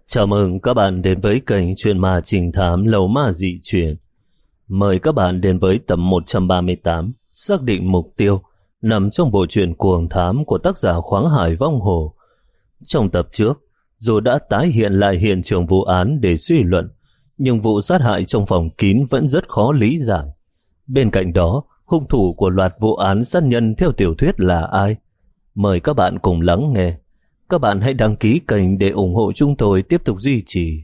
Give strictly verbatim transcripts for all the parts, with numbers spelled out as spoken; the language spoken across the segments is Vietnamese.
Chào mừng các bạn đến với kênh Chuyện Ma Trình Thám Lầu Ma Dị Truyền. Mời các bạn đến với tập một trăm ba mươi tám, xác định mục tiêu, nằm trong bộ truyện Cuồng Thám của tác giả Khoáng Hải Vong Hồ. Trong tập trước, dù đã tái hiện lại hiện trường vụ án để suy luận, nhưng vụ sát hại trong phòng kín vẫn rất khó lý giải. Bên cạnh đó, hung thủ của loạt vụ án sát nhân theo tiểu thuyết là ai? Mời các bạn cùng lắng nghe. Các bạn hãy đăng ký kênh để ủng hộ chúng tôi tiếp tục duy trì.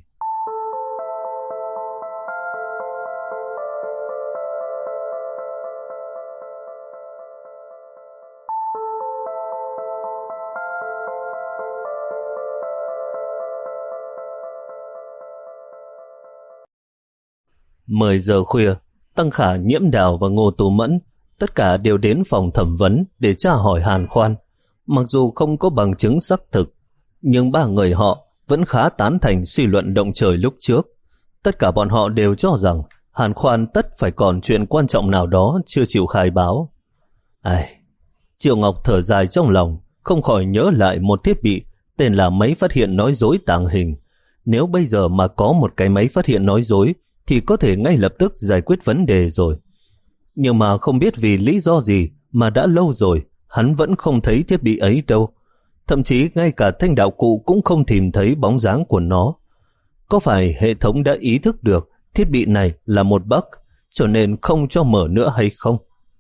mười giờ khuya, Tăng Khả, Nhiễm Đào và Ngô Tú Mẫn tất cả đều đến phòng thẩm vấn để tra hỏi Hàn Khoan. Mặc dù không có bằng chứng xác thực, nhưng ba người họ vẫn khá tán thành suy luận động trời lúc trước. Tất cả bọn họ đều cho rằng Hàn Khoan tất phải còn chuyện quan trọng nào đó chưa chịu khai báo. Ai... Triệu Ngọc thở dài trong lòng, không khỏi nhớ lại một thiết bị tên là máy phát hiện nói dối tàng hình. Nếu bây giờ mà có một cái máy phát hiện nói dối thì có thể ngay lập tức giải quyết vấn đề rồi. Nhưng mà không biết vì lý do gì mà đã lâu rồi hắn vẫn không thấy thiết bị ấy đâu. Thậm chí ngay cả thanh đạo cụ cũng không tìm thấy bóng dáng của nó. Có phải hệ thống đã ý thức được thiết bị này là một bug, cho nên không cho mở nữa hay không?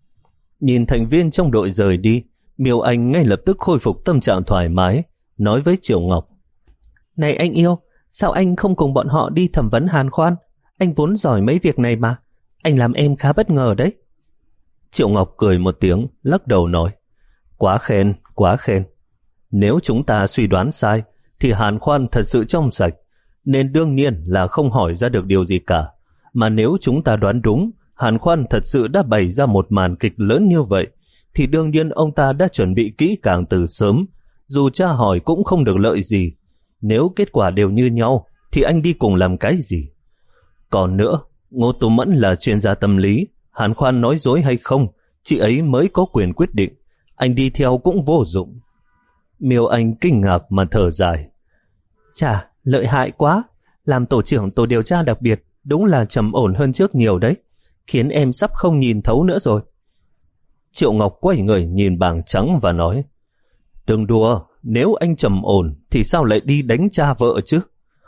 Nhìn thành viên trong đội rời đi, Miêu Anh ngay lập tức khôi phục tâm trạng thoải mái, nói với Triệu Ngọc: Này anh yêu, sao anh không cùng bọn họ đi thẩm vấn Hàn Khoan? Anh vốn giỏi mấy việc này mà. Anh làm em khá bất ngờ đấy. Triệu Ngọc cười một tiếng, lắc đầu nói: Quá khen, quá khen. Nếu chúng ta suy đoán sai thì Hàn Khoan thật sự trong sạch, nên đương nhiên là không hỏi ra được điều gì cả. Mà nếu chúng ta đoán đúng, Hàn Khoan thật sự đã bày ra một màn kịch lớn như vậy, thì đương nhiên ông ta đã chuẩn bị kỹ càng từ sớm, dù tra hỏi cũng không được lợi gì. Nếu kết quả đều như nhau thì anh đi cùng làm cái gì? Còn nữa, Ngô Tú Mẫn là chuyên gia tâm lý, Hàn Khoan nói dối hay không, chị ấy mới có quyền quyết định. Anh đi theo cũng vô dụng. Miêu Anh kinh ngạc mà thở dài: Chà, lợi hại quá. Làm tổ trưởng tổ điều tra đặc biệt đúng là trầm ổn hơn trước nhiều đấy, khiến em sắp không nhìn thấu nữa rồi. Triệu Ngọc quay người nhìn bảng trắng và nói: Đừng đùa, nếu anh trầm ổn thì sao lại đi đánh cha vợ chứ?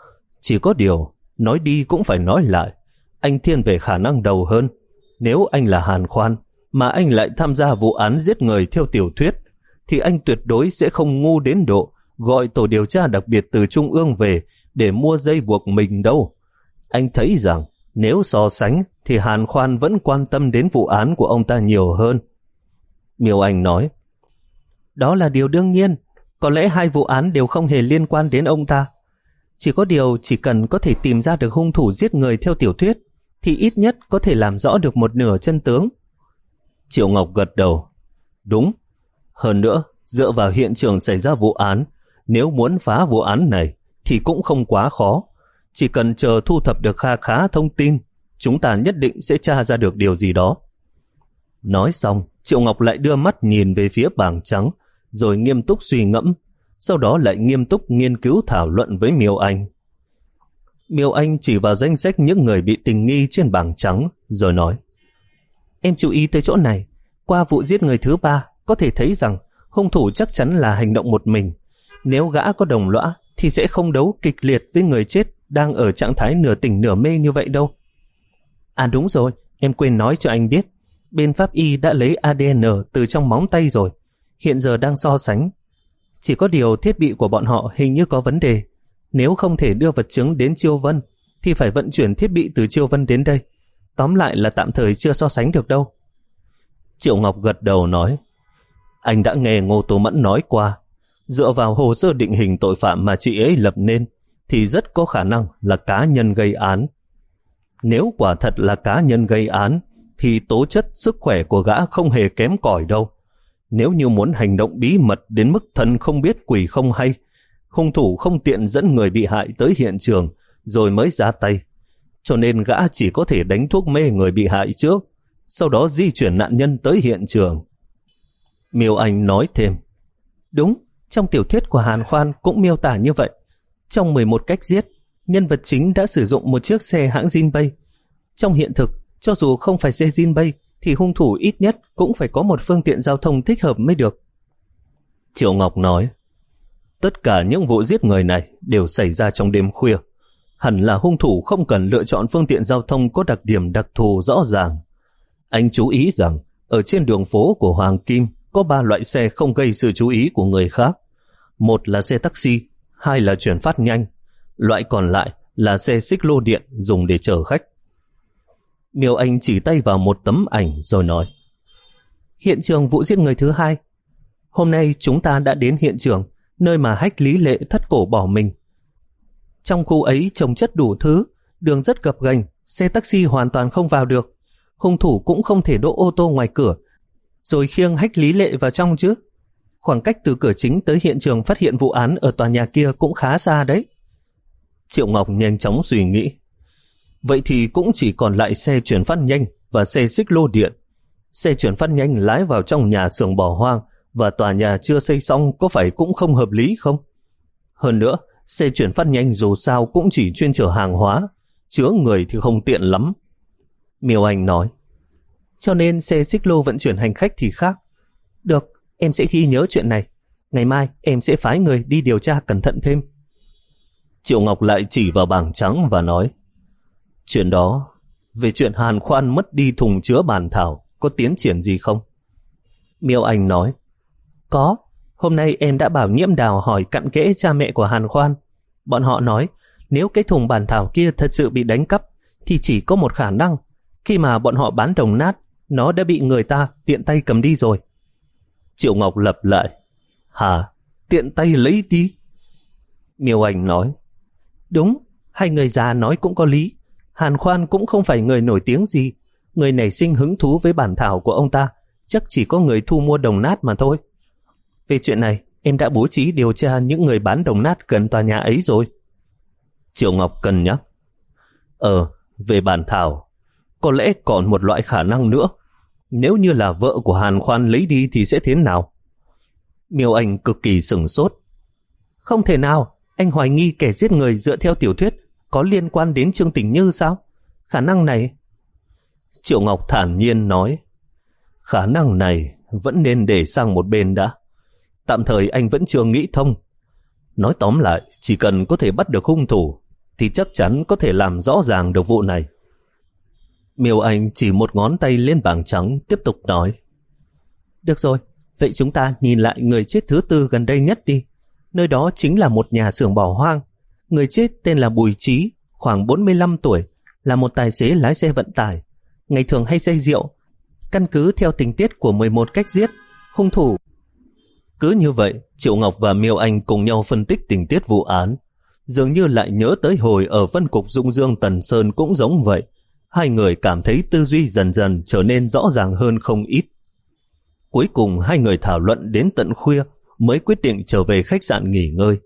Chỉ có điều, nói đi cũng phải nói lại, anh thiên về khả năng đầu hơn. Nếu anh là Hàn Khoan mà anh lại tham gia vụ án giết người theo tiểu thuyết, thì anh tuyệt đối sẽ không ngu đến độ gọi tổ điều tra đặc biệt từ Trung ương về để mua dây buộc mình đâu. Anh thấy rằng nếu so sánh thì Hàn Khoan vẫn quan tâm đến vụ án của ông ta nhiều hơn. Miêu Anh nói: Đó là điều đương nhiên. Có lẽ hai vụ án đều không hề liên quan đến ông ta. Chỉ có điều chỉ cần có thể tìm ra được hung thủ giết người theo tiểu thuyết thì ít nhất có thể làm rõ được một nửa chân tướng. Triệu Ngọc gật đầu: Đúng. Hơn nữa, dựa vào hiện trường xảy ra vụ án, nếu muốn phá vụ án này thì cũng không quá khó. Chỉ cần chờ thu thập được kha khá thông tin, chúng ta nhất định sẽ tra ra được điều gì đó. Nói xong, Triệu Ngọc lại đưa mắt nhìn về phía bảng trắng, rồi nghiêm túc suy ngẫm, sau đó lại nghiêm túc nghiên cứu thảo luận với Miêu Anh. Miêu Anh chỉ vào danh sách những người bị tình nghi trên bảng trắng, rồi nói: Em chú ý tới chỗ này, qua vụ giết người thứ ba, có thể thấy rằng hung thủ chắc chắn là hành động một mình. Nếu gã có đồng lõa thì sẽ không đấu kịch liệt với người chết đang ở trạng thái nửa tỉnh nửa mê như vậy đâu. À đúng rồi, em quên nói cho anh biết, bên pháp y đã lấy a đê en từ trong móng tay rồi, hiện giờ đang so sánh. Chỉ có điều thiết bị của bọn họ hình như có vấn đề. Nếu không thể đưa vật chứng đến Chiêu Vân thì phải vận chuyển thiết bị từ Chiêu Vân đến đây. Tóm lại là tạm thời chưa so sánh được đâu. Triệu Ngọc gật đầu nói: Anh đã nghe Ngô Tú Mẫn nói qua, dựa vào hồ sơ định hình tội phạm mà chị ấy lập nên thì rất có khả năng là cá nhân gây án. Nếu quả thật là cá nhân gây án thì tố chất sức khỏe của gã không hề kém cỏi đâu. Nếu như muốn hành động bí mật đến mức thần không biết quỷ không hay, hung thủ không tiện dẫn người bị hại tới hiện trường rồi mới ra tay. Cho nên gã chỉ có thể đánh thuốc mê người bị hại trước, sau đó di chuyển nạn nhân tới hiện trường. Miêu Anh nói thêm: Đúng, trong tiểu thuyết của Hàn Khoan cũng miêu tả như vậy. Trong mười một cách giết, nhân vật chính đã sử dụng một chiếc xe hãng Jinbei. Trong hiện thực, cho dù không phải xe Jinbei, thì hung thủ ít nhất cũng phải có một phương tiện giao thông thích hợp mới được. Triệu Ngọc nói, tất cả những vụ giết người này đều xảy ra trong đêm khuya. Hẳn là hung thủ không cần lựa chọn phương tiện giao thông có đặc điểm đặc thù rõ ràng. Anh chú ý rằng, ở trên đường phố của Hoàng Kim có ba loại xe không gây sự chú ý của người khác. Một là xe taxi, hai là chuyển phát nhanh, loại còn lại là xe xích lô điện dùng để chở khách. Miêu Anh chỉ tay vào một tấm ảnh rồi nói, hiện trường vụ giết người thứ hai. Hôm nay chúng ta đã đến hiện trường, nơi mà Hách Lý Lệ thất cổ bỏ mình. Trong khu ấy trồng chất đủ thứ, đường rất gập ghềnh, xe taxi hoàn toàn không vào được. Hung thủ cũng không thể đỗ ô tô ngoài cửa, rồi khiêng Hách Lý Lệ vào trong chứ. Khoảng cách từ cửa chính tới hiện trường phát hiện vụ án ở tòa nhà kia cũng khá xa đấy. Triệu Ngọc nhanh chóng suy nghĩ. Vậy thì cũng chỉ còn lại xe chuyển phát nhanh và xe xích lô điện. Xe chuyển phát nhanh lái vào trong nhà xưởng bỏ hoang và tòa nhà chưa xây xong có phải cũng không hợp lý không? Hơn nữa, xe chuyển phát nhanh dù sao cũng chỉ chuyên chở hàng hóa, chứa người thì không tiện lắm. Miêu Anh nói, cho nên xe xích lô vận chuyển hành khách thì khác. Được, em sẽ ghi nhớ chuyện này. Ngày mai em sẽ phái người đi điều tra cẩn thận thêm. Triệu Ngọc lại chỉ vào bảng trắng và nói, chuyện đó, về chuyện Hàn Khoan mất đi thùng chứa bản thảo, có tiến triển gì không? Miêu Anh nói, có, hôm nay em đã bảo Nhiễm Đào hỏi cặn kẽ cha mẹ của Hàn Khoan. Bọn họ nói, nếu cái thùng bản thảo kia thật sự bị đánh cắp, thì chỉ có một khả năng, khi mà bọn họ bán đồng nát, nó đã bị người ta tiện tay cầm đi rồi. Triệu Ngọc lặp lại, hả, tiện tay lấy đi? Miêu Anh nói, đúng, hai người già nói cũng có lý. Hàn Khoan cũng không phải người nổi tiếng gì. Người nảy sinh hứng thú với bản thảo của ông ta chắc chỉ có người thu mua đồng nát mà thôi. Về chuyện này, em đã bố trí điều tra những người bán đồng nát gần tòa nhà ấy rồi. Triệu Ngọc cân nhắc. Ờ, về bản thảo, có lẽ còn một loại khả năng nữa. Nếu như là vợ của Hàn Khoan lấy đi thì sẽ thế nào? Miêu Anh cực kỳ sửng sốt. Không thể nào, anh hoài nghi kẻ giết người dựa theo tiểu thuyết có liên quan đến Trương Tình Như sao? Khả năng này... Triệu Ngọc thản nhiên nói, khả năng này vẫn nên để sang một bên đã. Tạm thời anh vẫn chưa nghĩ thông. Nói tóm lại, chỉ cần có thể bắt được hung thủ thì chắc chắn có thể làm rõ ràng được vụ này. Miêu Anh chỉ một ngón tay lên bảng trắng, tiếp tục nói, được rồi, vậy chúng ta nhìn lại người chết thứ tư gần đây nhất đi. Nơi đó chính là một nhà xưởng bỏ hoang. Người chết tên là Bùi Trí, khoảng bốn mươi lăm tuổi, là một tài xế lái xe vận tải. Ngày thường hay say rượu. Căn cứ theo tình tiết của mười một cách giết, hung thủ... Cứ như vậy, Triệu Ngọc và Miêu Anh cùng nhau phân tích tình tiết vụ án. Dường như lại nhớ tới hồi ở phân cục Dung Dương Tần Sơn cũng giống vậy. Hai người cảm thấy tư duy dần dần trở nên rõ ràng hơn không ít. Cuối cùng hai người thảo luận đến tận khuya mới quyết định trở về khách sạn nghỉ ngơi.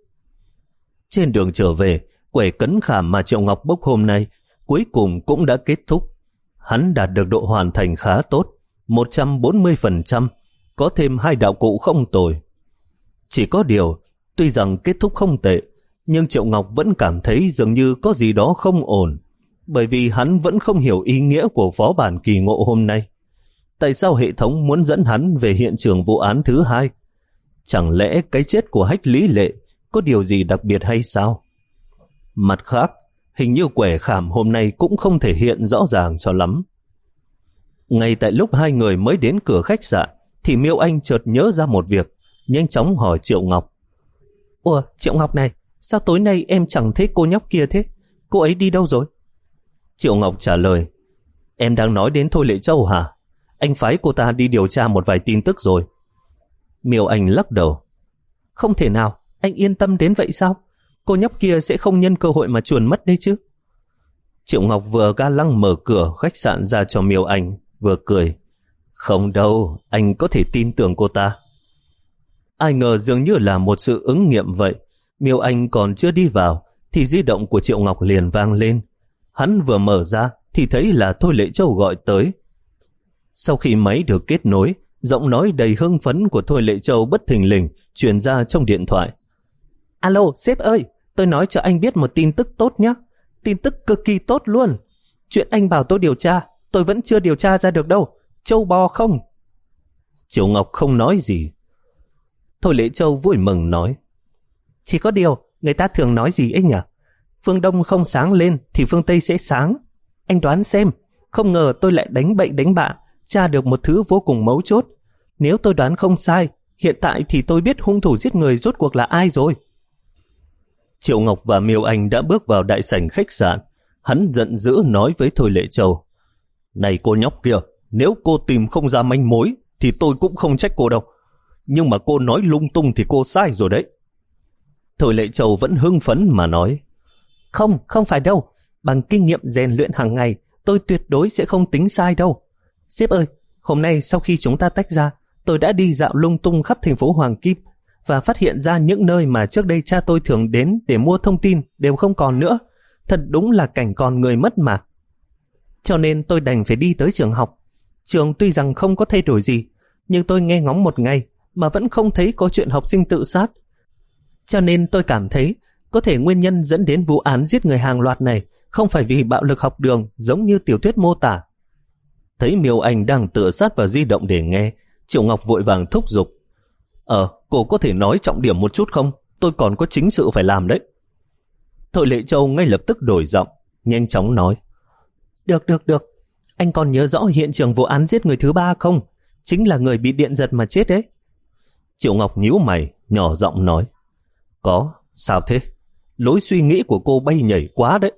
Trên đường trở về, quẻ cấn khảm mà Triệu Ngọc bốc hôm nay cuối cùng cũng đã kết thúc. Hắn đạt được độ hoàn thành khá tốt, một trăm bốn mươi phần trăm, có thêm hai đạo cụ không tồi. Chỉ có điều, tuy rằng kết thúc không tệ, nhưng Triệu Ngọc vẫn cảm thấy dường như có gì đó không ổn, bởi vì hắn vẫn không hiểu ý nghĩa của phó bản kỳ ngộ hôm nay. Tại sao hệ thống muốn dẫn hắn về hiện trường vụ án thứ hai? Chẳng lẽ cái chết của Hách Lý Lệ có điều gì đặc biệt hay sao? Mặt khác, hình như quẻ khảm hôm nay cũng không thể hiện rõ ràng cho lắm. Ngay tại lúc hai người mới đến cửa khách sạn, thì Miêu Anh chợt nhớ ra một việc, nhanh chóng hỏi Triệu Ngọc. Ủa, Triệu Ngọc này, sao tối nay em chẳng thấy cô nhóc kia thế? Cô ấy đi đâu rồi? Triệu Ngọc trả lời, em đang nói đến Thôi Lệ Châu hả? Anh phái cô ta đi điều tra một vài tin tức rồi. Miêu Anh lắc đầu. Không thể nào, anh yên tâm đến vậy sao? Cô nhóc kia sẽ không nhân cơ hội mà chuồn mất đấy chứ. Triệu Ngọc vừa ga lăng mở cửa khách sạn ra cho Miêu Anh, vừa cười. Không đâu, anh có thể tin tưởng cô ta. Ai ngờ dường như là một sự ứng nghiệm vậy. Miêu Anh còn chưa đi vào thì di động của Triệu Ngọc liền vang lên. Hắn vừa mở ra thì thấy là Thôi Lệ Châu gọi tới. Sau khi máy được kết nối, giọng nói đầy hưng phấn của Thôi Lệ Châu bất thình lình truyền ra trong điện thoại. Alo, sếp ơi, tôi nói cho anh biết một tin tức tốt nhé. Tin tức cực kỳ tốt luôn. Chuyện anh bảo tôi điều tra, tôi vẫn chưa điều tra ra được đâu. Châu bò không? Triệu Ngọc không nói gì. Thôi Lệ Châu vui mừng nói, chỉ có điều, người ta thường nói gì ấy nhỉ? Phương Đông không sáng lên thì phương Tây sẽ sáng. Anh đoán xem, không ngờ tôi lại đánh bậy đánh bạ, tra được một thứ vô cùng mấu chốt. Nếu tôi đoán không sai, hiện tại thì tôi biết hung thủ giết người rốt cuộc là ai rồi. Triệu Ngọc và Miêu Anh đã bước vào đại sảnh khách sạn. Hắn giận dữ nói với Thôi Lệ Châu, này cô nhóc kia, nếu cô tìm không ra manh mối thì tôi cũng không trách cô đâu. Nhưng mà cô nói lung tung thì cô sai rồi đấy. Thôi Lệ Châu vẫn hưng phấn mà nói, không, không phải đâu. Bằng kinh nghiệm rèn luyện hàng ngày, tôi tuyệt đối sẽ không tính sai đâu. Sếp ơi, hôm nay sau khi chúng ta tách ra, tôi đã đi dạo lung tung khắp thành phố Hoàng Kim và phát hiện ra những nơi mà trước đây cha tôi thường đến để mua thông tin đều không còn nữa. Thật đúng là cảnh còn người mất mà. Cho nên tôi đành phải đi tới trường học. Trường tuy rằng không có thay đổi gì, nhưng tôi nghe ngóng một ngày mà vẫn không thấy có chuyện học sinh tự sát. Cho nên tôi cảm thấy có thể nguyên nhân dẫn đến vụ án giết người hàng loạt này không phải vì bạo lực học đường giống như tiểu thuyết mô tả. Thấy Miêu Anh đang tựa sát vào di động để nghe, Triệu Ngọc vội vàng thúc giục, Ờ, cô có thể nói trọng điểm một chút không? Tôi còn có chính sự phải làm đấy. Thôi Lệ Châu ngay lập tức đổi giọng, nhanh chóng nói, Được, được, được. Anh còn nhớ rõ hiện trường vụ án giết người thứ ba không? Chính là người bị điện giật mà chết đấy. Triệu Ngọc nhíu mày, nhỏ giọng nói, Có, sao thế? Lối suy nghĩ của cô bay nhảy quá đấy.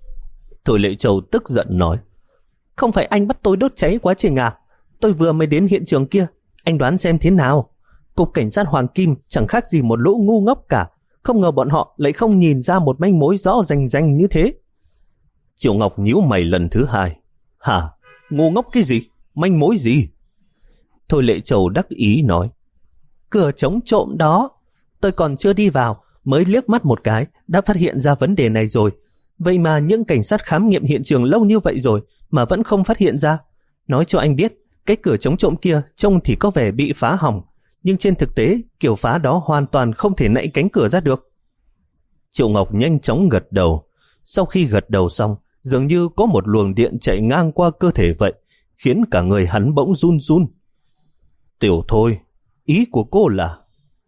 Thôi Lệ Châu tức giận nói, Không phải anh bắt tôi đốt cháy quá trình à? Tôi vừa mới đến hiện trường kia, anh đoán xem thế nào? Cục Cảnh sát Hoàng Kim chẳng khác gì một lũ ngu ngốc cả. Không ngờ bọn họ lại không nhìn ra một manh mối rõ rành rành như thế. Triệu Ngọc nhíu mày lần thứ hai. Hả? Ngu ngốc cái gì? Manh mối gì? Thôi Lệ Châu đắc ý nói, Cửa chống trộm đó. Tôi còn chưa đi vào, mới liếc mắt một cái đã phát hiện ra vấn đề này rồi. Vậy mà những cảnh sát khám nghiệm hiện trường lâu như vậy rồi mà vẫn không phát hiện ra. Nói cho anh biết, cái cửa chống trộm kia trông thì có vẻ bị phá hỏng, nhưng trên thực tế kiểu phá đó hoàn toàn không thể nạy cánh cửa ra được. Triệu Ngọc nhanh chóng gật đầu. Sau khi gật đầu xong, dường như có một luồng điện chạy ngang qua cơ thể vậy, khiến cả người hắn bỗng run run. Tiểu Thôi, ý của cô là...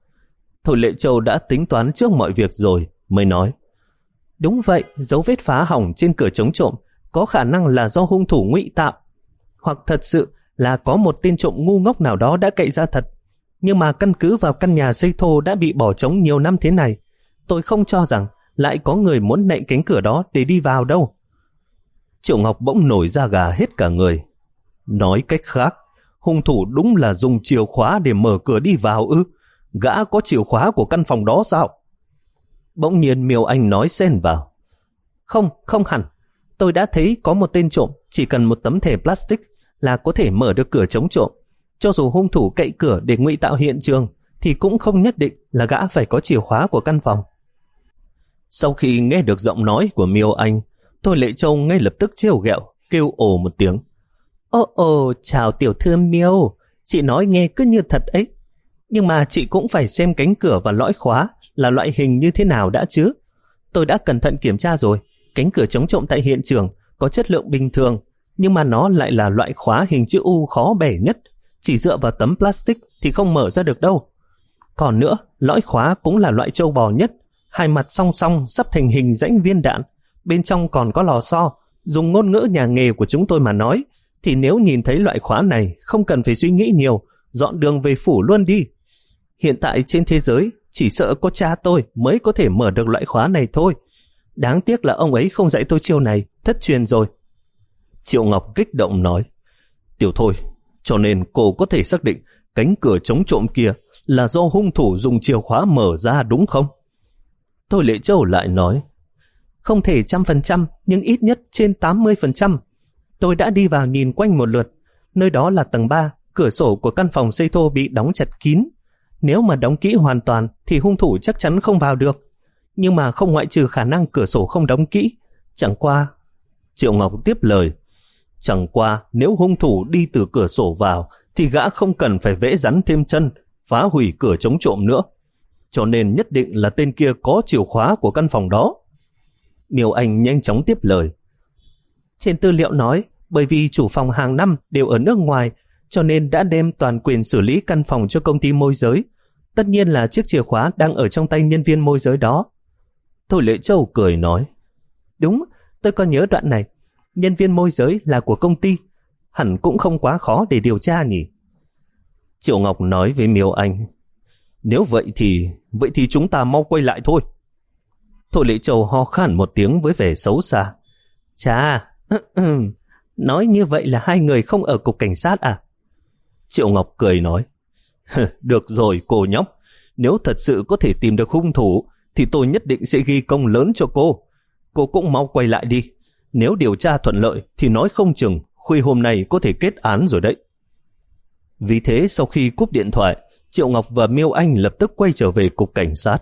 Thôi Lệ Châu đã tính toán trước mọi việc rồi, mới nói, Đúng vậy, dấu vết phá hỏng trên cửa chống trộm có khả năng là do hung thủ ngụy tạo, hoặc thật sự là có một tên trộm ngu ngốc nào đó đã cậy ra thật. Nhưng mà căn cứ vào căn nhà xây thô đã bị bỏ trống nhiều năm thế này, tôi không cho rằng lại có người muốn nạy cánh cửa đó để đi vào đâu. Triệu Ngọc bỗng nổi da gà hết cả người. Nói cách khác, hung thủ đúng là dùng chìa khóa để mở cửa đi vào ư? Gã có chìa khóa của căn phòng đó sao? Bỗng nhiên Miêu Anh nói xen vào, Không, không hẳn. Tôi đã thấy có một tên trộm chỉ cần một tấm thẻ plastic là có thể mở được cửa chống trộm. Cho dù hung thủ cậy cửa để ngụy tạo hiện trường thì cũng không nhất định là gã phải có chìa khóa của căn phòng. Sau khi nghe được giọng nói của Miêu Anh, Thôi Lệ Châu ngay lập tức trêu ghẹo, kêu ồ một tiếng. Ồ ồ, chào tiểu thư Miêu, chị nói nghe cứ như thật ấy. Nhưng mà chị cũng phải xem cánh cửa và lõi khóa là loại hình như thế nào đã chứ. Tôi đã cẩn thận kiểm tra rồi, cánh cửa chống trộm tại hiện trường có chất lượng bình thường, nhưng mà nó lại là loại khóa hình chữ U khó bẻ nhất. Chỉ dựa vào tấm plastic thì không mở ra được đâu. Còn nữa, lõi khóa cũng là loại trâu bò nhất, hai mặt song song sắp thành hình rãnh viên đạn, bên trong còn có lò xo. Dùng ngôn ngữ nhà nghề của chúng tôi mà nói, thì nếu nhìn thấy loại khóa này không cần phải suy nghĩ nhiều, dọn đường về phủ luôn đi. Hiện tại trên thế giới chỉ sợ có cha tôi mới có thể mở được loại khóa này thôi. Đáng tiếc là ông ấy không dạy tôi chiêu này, thất truyền rồi. Triệu Ngọc kích động nói, Tiểu Thôi, cho nên cô có thể xác định cánh cửa chống trộm kia là do hung thủ dùng chìa khóa mở ra đúng không? Thôi Lệ Châu lại nói, Không thể trăm phần trăm, nhưng ít nhất trên tám mươi phần trăm. Tôi đã đi vào nhìn quanh một lượt. Nơi đó là tầng ba, cửa sổ của căn phòng xây thô bị đóng chặt kín. Nếu mà đóng kỹ hoàn toàn thì hung thủ chắc chắn không vào được. Nhưng mà không ngoại trừ khả năng cửa sổ không đóng kỹ. Chẳng qua... Triệu Ngọc tiếp lời, Chẳng qua nếu hung thủ đi từ cửa sổ vào thì gã không cần phải vẽ rắn thêm chân, phá hủy cửa chống trộm nữa. cho nên nhất định là tên kia có chìa khóa của căn phòng đó. Miêu Anh nhanh chóng tiếp lời. Trên tư liệu nói, bởi vì chủ phòng hàng năm đều ở nước ngoài, cho nên đã đem toàn quyền xử lý căn phòng cho công ty môi giới. Tất nhiên là chiếc chìa khóa đang ở trong tay nhân viên môi giới đó. Thôi Lệ Châu cười nói. Đúng, tôi còn nhớ đoạn này. Nhân viên môi giới là của công ty, hẳn cũng không quá khó để điều tra nhỉ. Triệu Ngọc nói với Miêu Anh. Nếu vậy thì, vậy thì chúng ta mau quay lại thôi. Thôi Lệ Châu ho khan một tiếng với vẻ xấu xa. Chà, nói như vậy là hai người không ở cục cảnh sát à? Triệu Ngọc cười nói. Được rồi cô nhóc, nếu thật sự có thể tìm được hung thủ thì tôi nhất định sẽ ghi công lớn cho cô. Cô cũng mau quay lại đi. Nếu điều tra thuận lợi thì nói không chừng khuya hôm nay có thể kết án rồi đấy. Vì thế sau khi cúp điện thoại, Triệu Ngọc và Miêu Anh lập tức quay trở về cục cảnh sát.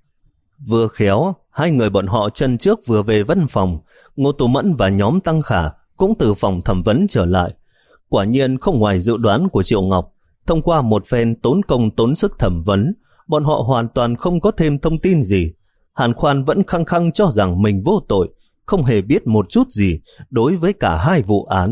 Vừa khéo, hai người bọn họ chân trước vừa về văn phòng, Ngô Tú Mẫn và nhóm Tăng Khả cũng từ phòng thẩm vấn trở lại. Quả nhiên không ngoài dự đoán của Triệu Ngọc, thông qua một phen tốn công tốn sức thẩm vấn, bọn họ hoàn toàn không có thêm thông tin gì. Hàn Khoan vẫn khăng khăng cho rằng mình vô tội, không hề biết một chút gì đối với cả hai vụ án.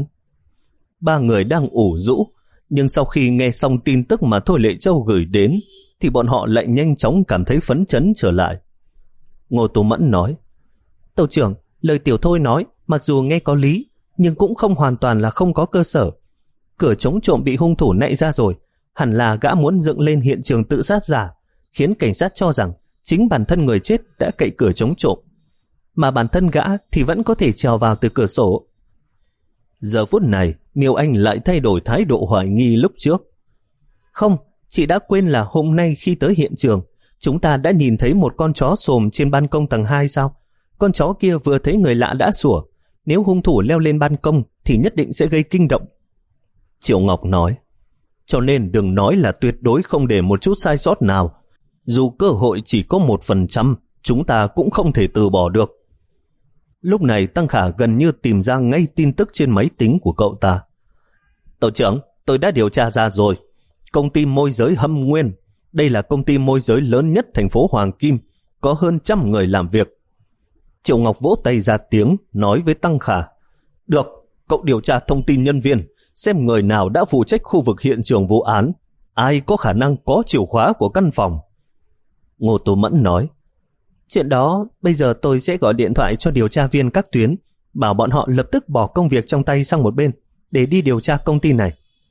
Ba người đang ủ rũ, nhưng sau khi nghe xong tin tức mà Thôi Lệ Châu gửi đến, thì bọn họ lại nhanh chóng cảm thấy phấn chấn trở lại. Ngô Tú Mẫn nói, Tàu trưởng, lời Tiểu Thôi nói, mặc dù nghe có lý, nhưng cũng không hoàn toàn là không có cơ sở. Cửa chống trộm bị hung thủ nạy ra rồi, hẳn là gã muốn dựng lên hiện trường tự sát giả, khiến cảnh sát cho rằng chính bản thân người chết đã cậy cửa chống trộm, mà bản thân gã thì vẫn có thể trèo vào từ cửa sổ. Giờ phút này, Miêu Anh lại thay đổi thái độ hoài nghi lúc trước. Không, chị đã quên là hôm nay khi tới hiện trường, chúng ta đã nhìn thấy một con chó xồm trên ban công tầng hai sao? Con chó kia vừa thấy người lạ đã sủa. Nếu hung thủ leo lên ban công thì nhất định sẽ gây kinh động. Triệu Ngọc nói, cho nên đừng nói là tuyệt đối không để một chút sai sót nào. Dù cơ hội chỉ có một phần trăm, chúng ta cũng không thể từ bỏ được. Lúc này Tăng Khả gần như tìm ra ngay tin tức trên máy tính của cậu ta. Tổ trưởng, tôi đã điều tra ra rồi. Công ty môi giới Hâm Nguyên, đây là công ty môi giới lớn nhất thành phố Hoàng Kim, có hơn trăm người làm việc. Triệu Ngọc vỗ tay ra tiếng, nói với Tăng Khả, được, cậu điều tra thông tin nhân viên, xem người nào đã phụ trách khu vực hiện trường vụ án, ai có khả năng có chìa khóa của căn phòng. Ngô Tú Mẫn nói, chuyện đó bây giờ tôi sẽ gọi điện thoại cho điều tra viên các tuyến, bảo bọn họ lập tức bỏ công việc trong tay sang một bên, để đi điều tra công ty này.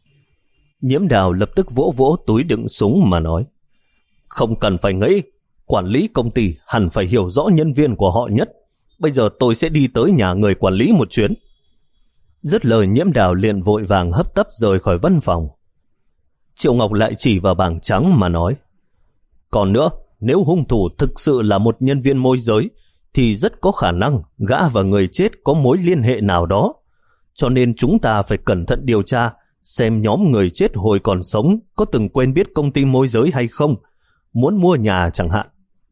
Nhiễm Đào lập tức vỗ vỗ túi đựng súng mà nói, không cần phải nghĩ, quản lý công ty hẳn phải hiểu rõ nhân viên của họ nhất. Bây giờ tôi sẽ đi tới nhà người quản lý một chuyến. Dứt lời, Nhiễm Đào liền vội vàng hấp tấp rời khỏi văn phòng. Triệu Ngọc lại chỉ vào bảng trắng mà nói, còn nữa, nếu hung thủ thực sự là một nhân viên môi giới thì rất có khả năng gã và người chết có mối liên hệ nào đó. Cho nên chúng ta phải cẩn thận điều tra xem nhóm người chết hồi còn sống có từng quen biết công ty môi giới hay không, muốn mua nhà chẳng hạn.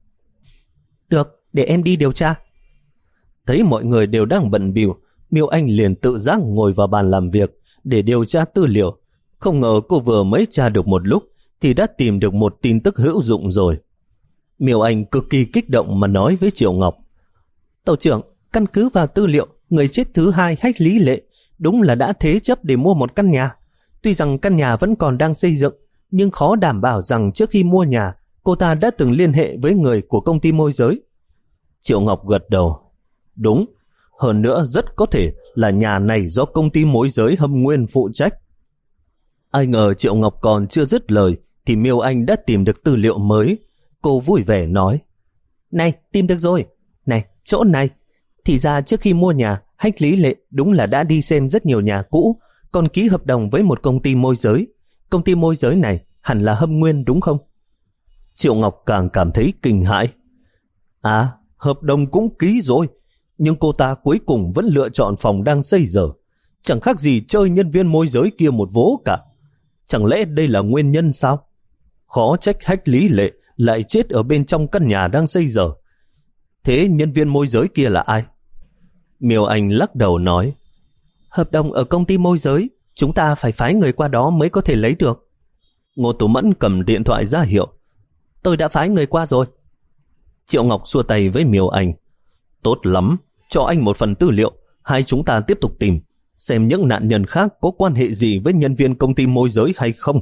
Được, để em đi điều tra. Thấy mọi người đều đang bận bịu, Miêu Anh liền tự giác ngồi vào bàn làm việc để điều tra tư liệu. Không ngờ cô vừa mới tra được một lúc thì đã tìm được một tin tức hữu dụng rồi. Miêu Anh cực kỳ kích động mà nói với Triệu Ngọc, Tàu trưởng, căn cứ vào tư liệu, người chết thứ hai Hách Lý Lệ đúng là đã thế chấp để mua một căn nhà. Tuy rằng căn nhà vẫn còn đang xây dựng, nhưng khó đảm bảo rằng trước khi mua nhà, cô ta đã từng liên hệ với người của công ty môi giới. Triệu Ngọc gật đầu. Đúng, hơn nữa rất có thể là nhà này do công ty môi giới Hâm Nguyên phụ trách. Ai ngờ Triệu Ngọc còn chưa dứt lời thì Miêu Anh đã tìm được tư liệu mới. Cô vui vẻ nói, này, tìm được rồi. Này, chỗ này. Thì ra trước khi mua nhà, Hách Lý Lệ đúng là đã đi xem rất nhiều nhà cũ, còn ký hợp đồng với một công ty môi giới. Công ty môi giới này hẳn là Hâm Nguyên đúng không? Triệu Ngọc càng cảm thấy kinh hãi. À, hợp đồng cũng ký rồi, nhưng cô ta cuối cùng vẫn lựa chọn phòng đang xây dở. Chẳng khác gì chơi nhân viên môi giới kia một vố cả. Chẳng lẽ đây là nguyên nhân sao? Khó trách Hách Lý Lệ lại chết ở bên trong căn nhà đang xây dở. Thế nhân viên môi giới kia là ai? Miêu Anh lắc đầu nói, hợp đồng ở công ty môi giới, chúng ta phải phái người qua đó mới có thể lấy được. Ngô Tú Mẫn cầm điện thoại ra hiệu. Tôi đã phái người qua rồi. Triệu Ngọc xua tay với Miêu Anh. Tốt lắm, cho anh một phần tư liệu, hai chúng ta tiếp tục tìm, xem những nạn nhân khác có quan hệ gì với nhân viên công ty môi giới hay không.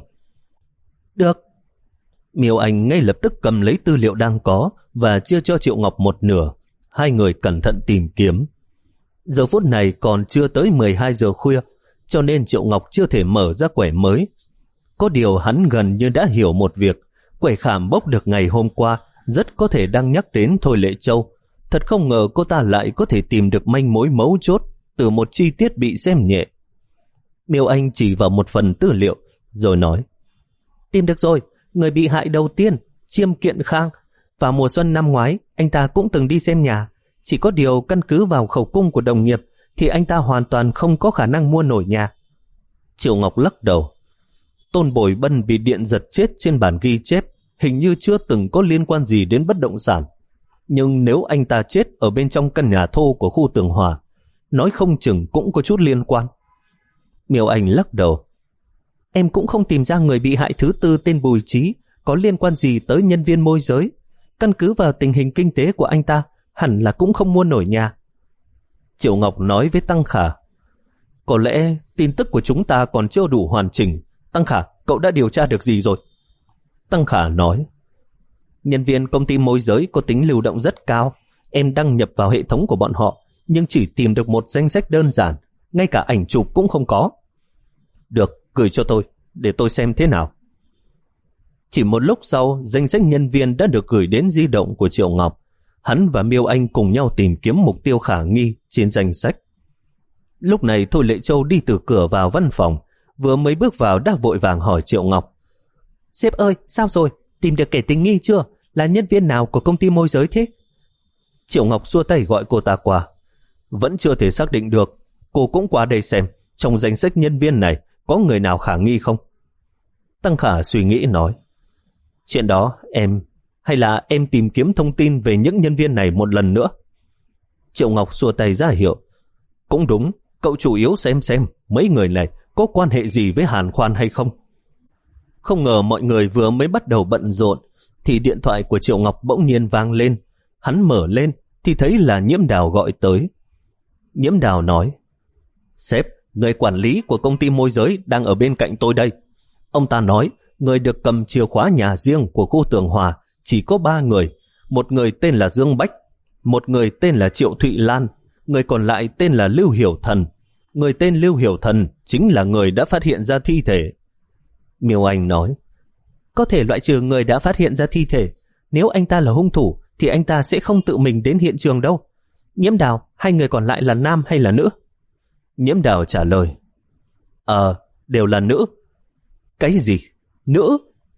Được. Miêu Anh ngay lập tức cầm lấy tư liệu đang có và chia cho Triệu Ngọc một nửa. Hai người cẩn thận tìm kiếm. Giờ phút này còn chưa tới mười hai giờ khuya, cho nên Triệu Ngọc chưa thể mở ra quẻ mới. Có điều hắn gần như đã hiểu một việc, quẻ khảm bốc được ngày hôm qua rất có thể đang nhắc đến Thôi Lệ Châu. Thật không ngờ cô ta lại có thể tìm được manh mối mấu chốt từ một chi tiết bị xem nhẹ. Miêu Anh chỉ vào một phần tư liệu rồi nói: Tìm được rồi, người bị hại đầu tiên, Chiêm Kiện Khang. Vào mùa xuân năm ngoái, anh ta cũng từng đi xem nhà. Chỉ có điều căn cứ vào khẩu cung của đồng nghiệp thì anh ta hoàn toàn không có khả năng mua nổi nhà. Triệu Ngọc lắc đầu. Tôn Bồi Bân bị điện giật chết trên bản ghi chép hình như chưa từng có liên quan gì đến bất động sản. Nhưng nếu anh ta chết ở bên trong căn nhà thô của khu Tường Hòa, nói không chừng cũng có chút liên quan. Miêu Anh lắc đầu. Em cũng không tìm ra người bị hại thứ tư tên Bùi Trí có liên quan gì tới nhân viên môi giới. Căn cứ vào tình hình kinh tế của anh ta, hẳn là cũng không mua nổi nhà. Triệu Ngọc nói với Tăng Khả: Có lẽ tin tức của chúng ta còn chưa đủ hoàn chỉnh. Tăng Khả, cậu đã điều tra được gì rồi? Tăng Khả nói: Nhân viên công ty môi giới có tính lưu động rất cao. Em đăng nhập vào hệ thống của bọn họ, nhưng chỉ tìm được một danh sách đơn giản, ngay cả ảnh chụp cũng không có. Được, gửi cho tôi, để tôi xem thế nào. Chỉ một lúc sau, danh sách nhân viên đã được gửi đến di động của Triệu Ngọc. Hắn và Miêu Anh cùng nhau tìm kiếm mục tiêu khả nghi trên danh sách. Lúc này Thôi Lệ Châu đi từ cửa vào văn phòng, vừa mới bước vào đã vội vàng hỏi Triệu Ngọc: Sếp ơi, sao rồi? Tìm được kẻ tình nghi chưa? Là nhân viên nào của công ty môi giới thế? Triệu Ngọc xua tay gọi cô ta qua. Vẫn chưa thể xác định được. Cô cũng qua đây xem, trong danh sách nhân viên này có người nào khả nghi không? Tăng Khả suy nghĩ nói: Chuyện đó em... Hay là em tìm kiếm thông tin về những nhân viên này một lần nữa? Triệu Ngọc xua tay ra hiệu: Cũng đúng, cậu chủ yếu xem xem mấy người này có quan hệ gì với Hàn Khoan hay không. Không ngờ mọi người vừa mới bắt đầu bận rộn thì điện thoại của Triệu Ngọc bỗng nhiên vang lên. Hắn mở lên thì thấy là Nhiễm Đào gọi tới. Nhiễm Đào nói: Sếp, người quản lý của công ty môi giới đang ở bên cạnh tôi đây. Ông ta nói người được cầm chìa khóa nhà riêng của khu Tường Hòa chỉ có ba người. Một người tên là Dương Bách, một người tên là Triệu Thụy Lan, người còn lại tên là Lưu Hiểu Thần. Người tên Lưu Hiểu Thần chính là người đã phát hiện ra thi thể. Miêu Anh nói: Có thể loại trừ người đã phát hiện ra thi thể. Nếu anh ta là hung thủ thì anh ta sẽ không tự mình đến hiện trường đâu. Nhiễm Đào, hai người còn lại là nam hay là nữ? Nhiễm Đào trả lời: Ờ, đều là nữ. Cái gì? Nữ?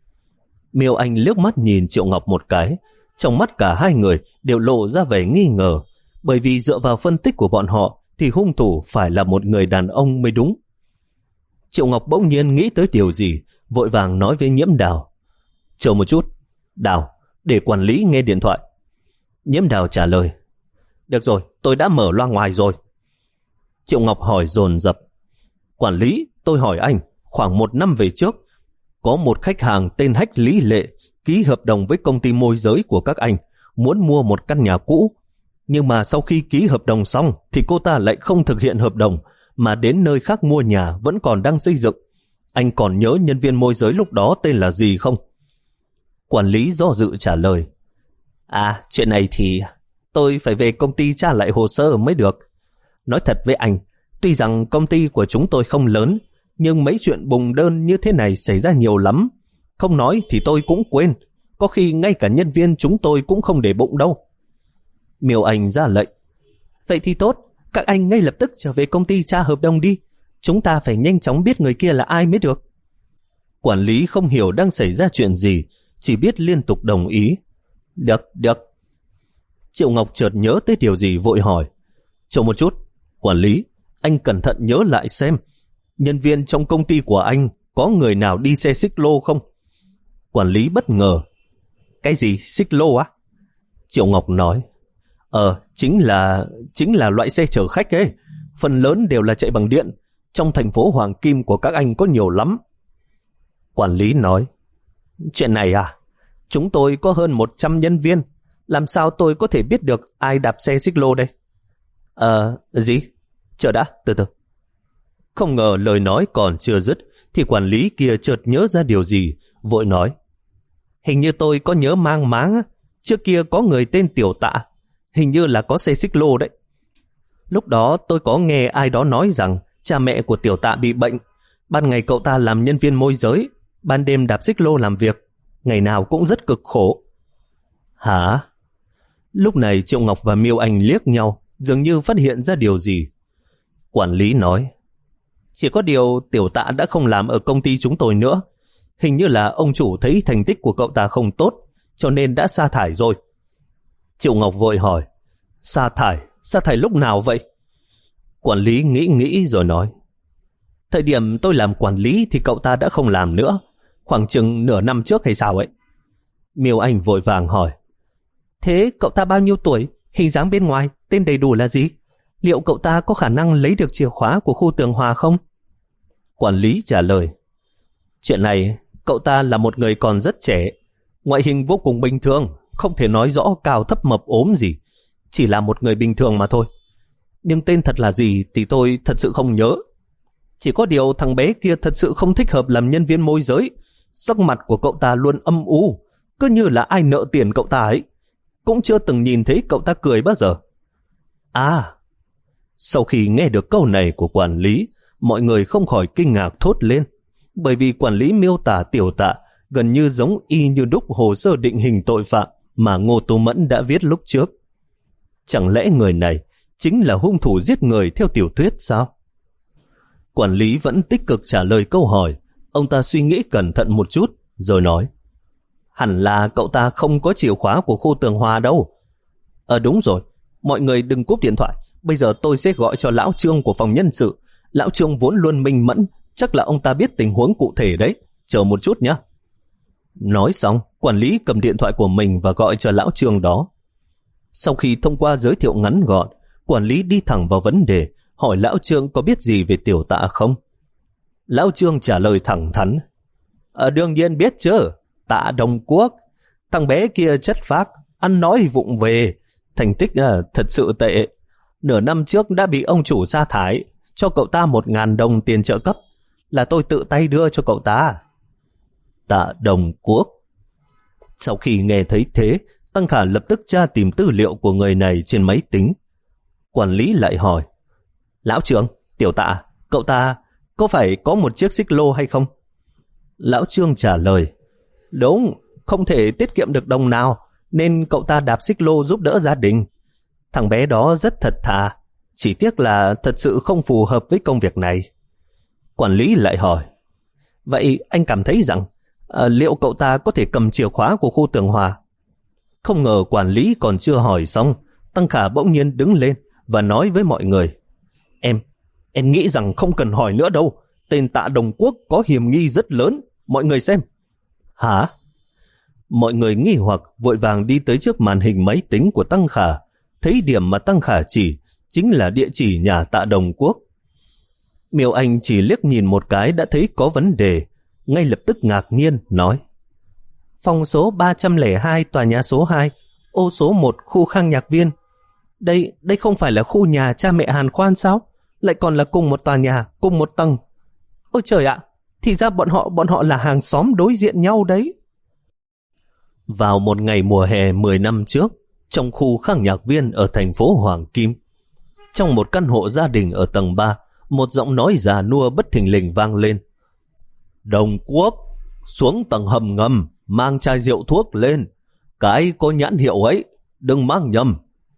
Miêu Anh liếc mắt nhìn Triệu Ngọc một cái. Trong mắt cả hai người đều lộ ra vẻ nghi ngờ, bởi vì dựa vào phân tích của bọn họ thì hung thủ phải là một người đàn ông mới đúng. Triệu Ngọc bỗng nhiên nghĩ tới điều gì, vội vàng nói với Nhiễm Đào: Chờ một chút, Đào, để quản lý nghe điện thoại. Nhiễm Đào trả lời: Được rồi, tôi đã mở loa ngoài rồi. Triệu Ngọc hỏi dồn dập: Quản lý, tôi hỏi anh, khoảng một năm về trước, có một khách hàng tên Hách Lý Lệ ký hợp đồng với công ty môi giới của các anh, muốn mua một căn nhà cũ. Nhưng mà sau khi ký hợp đồng xong thì cô ta lại không thực hiện hợp đồng, mà đến nơi khác mua nhà vẫn còn đang xây dựng. Anh còn nhớ nhân viên môi giới lúc đó tên là gì không? Quản lý do dự trả lời: À, chuyện này thì tôi phải về công ty tra lại hồ sơ mới được. Nói thật với anh, tuy rằng công ty của chúng tôi không lớn, nhưng mấy chuyện bùng đơn như thế này xảy ra nhiều lắm. Không nói thì tôi cũng quên, có khi ngay cả nhân viên chúng tôi cũng không để bụng đâu. Miêu Anh ra lệnh: Vậy thì tốt, các anh ngay lập tức trở về công ty tra hợp đồng đi. Chúng ta phải nhanh chóng biết người kia là ai mới được. Quản lý không hiểu đang xảy ra chuyện gì, chỉ biết liên tục đồng ý. Được, được. Triệu Ngọc chợt nhớ tới điều gì vội hỏi: Chờ một chút, quản lý, anh cẩn thận nhớ lại xem, nhân viên trong công ty của anh có người nào đi xe xích lô không? Quản lý bất ngờ: Cái gì, xích lô á? Triệu Ngọc nói: Ờ, chính là chính là loại xe chở khách ấy. Phần lớn đều là chạy bằng điện. Trong thành phố Hoàng Kim của các anh có nhiều lắm. Quản lý nói: Chuyện này à? Chúng tôi có hơn một trăm nhân viên, làm sao tôi có thể biết được ai đạp xe xích lô đây? Ờ, gì? Chờ đã, từ từ. Không ngờ lời nói còn chưa dứt, thì quản lý kia chợt nhớ ra điều gì, vội nói. Hình như tôi có nhớ mang máng, trước kia có người tên Tiểu Tạ, hình như là có xe xích lô đấy. Lúc đó tôi có nghe ai đó nói rằng cha mẹ của Tiểu Tạ bị bệnh, ban ngày cậu ta làm nhân viên môi giới, ban đêm đạp xích lô làm việc, ngày nào cũng rất cực khổ. Hả? Lúc này Triệu Ngọc và Miêu Anh liếc nhau, dường như phát hiện ra điều gì. Quản lý nói, chỉ có điều Tiểu Tạ đã không làm ở công ty chúng tôi nữa. Hình như là ông chủ thấy thành tích của cậu ta không tốt, cho nên đã sa thải rồi. Triệu Ngọc vội hỏi, sa thải? Sa thải lúc nào vậy? Quản lý nghĩ nghĩ rồi nói, thời điểm tôi làm quản lý thì cậu ta đã không làm nữa, khoảng chừng nửa năm trước hay sao ấy. Miêu Anh vội vàng hỏi, thế cậu ta bao nhiêu tuổi, hình dáng bên ngoài, tên đầy đủ là gì? Liệu cậu ta có khả năng lấy được chìa khóa của khu Tường Hòa không? Quản lý trả lời, chuyện này cậu ta là một người còn rất trẻ, ngoại hình vô cùng bình thường, không thể nói rõ cao thấp mập ốm gì, chỉ là một người bình thường mà thôi. Nhưng tên thật là gì thì tôi thật sự không nhớ. Chỉ có điều thằng bé kia thật sự không thích hợp làm nhân viên môi giới. Sắc mặt của cậu ta luôn âm u, cứ như là ai nợ tiền cậu ta ấy. Cũng chưa từng nhìn thấy cậu ta cười bao giờ. À, sau khi nghe được câu này của quản lý, mọi người không khỏi kinh ngạc thốt lên, bởi vì quản lý miêu tả Tiểu Tạ gần như giống y như đúc hồ sơ định hình tội phạm mà Ngô Tú Mẫn đã viết lúc trước. Chẳng lẽ người này chính là hung thủ giết người theo tiểu thuyết sao? Quản lý vẫn tích cực trả lời câu hỏi. Ông ta suy nghĩ cẩn thận một chút rồi nói, hẳn là cậu ta không có chìa khóa của khu Tường Hòa đâu. Ờ đúng rồi, mọi người đừng cúp điện thoại, bây giờ tôi sẽ gọi cho lão Trương của phòng nhân sự. Lão Trương vốn luôn minh mẫn, chắc là ông ta biết tình huống cụ thể đấy, chờ một chút nhé. Nói xong, quản lý cầm điện thoại của mình và gọi cho lão Trương đó. Sau khi thông qua giới thiệu ngắn gọn, quản lý đi thẳng vào vấn đề, hỏi lão Trương có biết gì về Tiểu Tạ không. Lão Trương trả lời thẳng thắn, ở đương nhiên biết chứ, Tạ Đồng Quốc, thằng bé kia chất phác, ăn nói vụng về, thành tích à, thật sự tệ. Nửa năm trước đã bị ông chủ sa thải, cho cậu ta một ngàn đồng tiền trợ cấp, là tôi tự tay đưa cho cậu ta. Tạ Đồng Quốc. Sau khi nghe thấy thế, Tăng Khả lập tức tra tìm tư liệu của người này trên máy tính. Quản lý lại hỏi, lão Trương, Tiểu Tạ, cậu ta có phải có một chiếc xích lô hay không? Lão Trương trả lời, đúng, không thể tiết kiệm được đồng nào, nên cậu ta đạp xích lô giúp đỡ gia đình. Thằng bé đó rất thật thà, chỉ tiếc là thật sự không phù hợp với công việc này. Quản lý lại hỏi, vậy anh cảm thấy rằng à, liệu cậu ta có thể cầm chìa khóa của khu Tường Hòa? Không ngờ quản lý còn chưa hỏi xong, Tăng Khả bỗng nhiên đứng lên và nói với mọi người, Em, em nghĩ rằng không cần hỏi nữa đâu, tên Tạ Đồng Quốc có hiểm nghi rất lớn, mọi người xem. Hả? Mọi người nghi hoặc vội vàng đi tới trước màn hình máy tính của Tăng Khả, thấy điểm mà Tăng Khả chỉ chính là địa chỉ nhà Tạ Đồng Quốc. Miêu Anh chỉ liếc nhìn một cái đã thấy có vấn đề, ngay lập tức ngạc nhiên nói, phòng số ba trăm lẻ hai tòa nhà số hai, ô số một khu Khang Nhạc Viên. Đây, đây không phải là khu nhà cha mẹ Hàn Khoan sao? Lại còn là cùng một tòa nhà, cùng một tầng. Ôi trời ạ, thì ra bọn họ bọn họ là hàng xóm đối diện nhau đấy. Vào một ngày mùa hè mười năm trước, trong khu Khang Nhạc Viên ở thành phố Hoàng Kim, trong một căn hộ gia đình ở tầng ba, một giọng nói già nua bất thình lình vang lên. Đồng Quốc, xuống tầng hầm ngầm, mang chai rượu thuốc lên. Cái có nhãn hiệu ấy, đừng mang nhầm.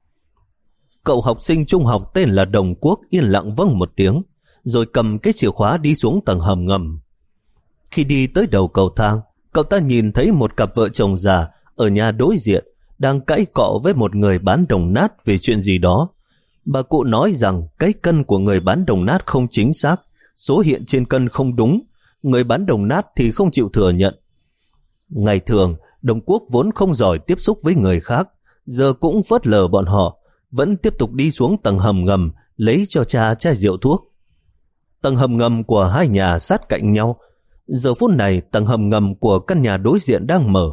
Cậu học sinh trung học tên là Đồng Quốc yên lặng vâng một tiếng, rồi cầm cái chìa khóa đi xuống tầng hầm ngầm. Khi đi tới đầu cầu thang, cậu ta nhìn thấy một cặp vợ chồng già ở nhà đối diện đang cãi cọ với một người bán đồng nát về chuyện gì đó. Bà cụ nói rằng cái cân của người bán đồng nát không chính xác, số hiện trên cân không đúng, người bán đồng nát thì không chịu thừa nhận. Ngày thường, Đồng Quốc vốn không giỏi tiếp xúc với người khác, giờ cũng phớt lờ bọn họ, vẫn tiếp tục đi xuống tầng hầm ngầm lấy cho cha chai rượu thuốc. Tầng hầm ngầm của hai nhà sát cạnh nhau. Giờ phút này tầng hầm ngầm của căn nhà đối diện đang mở,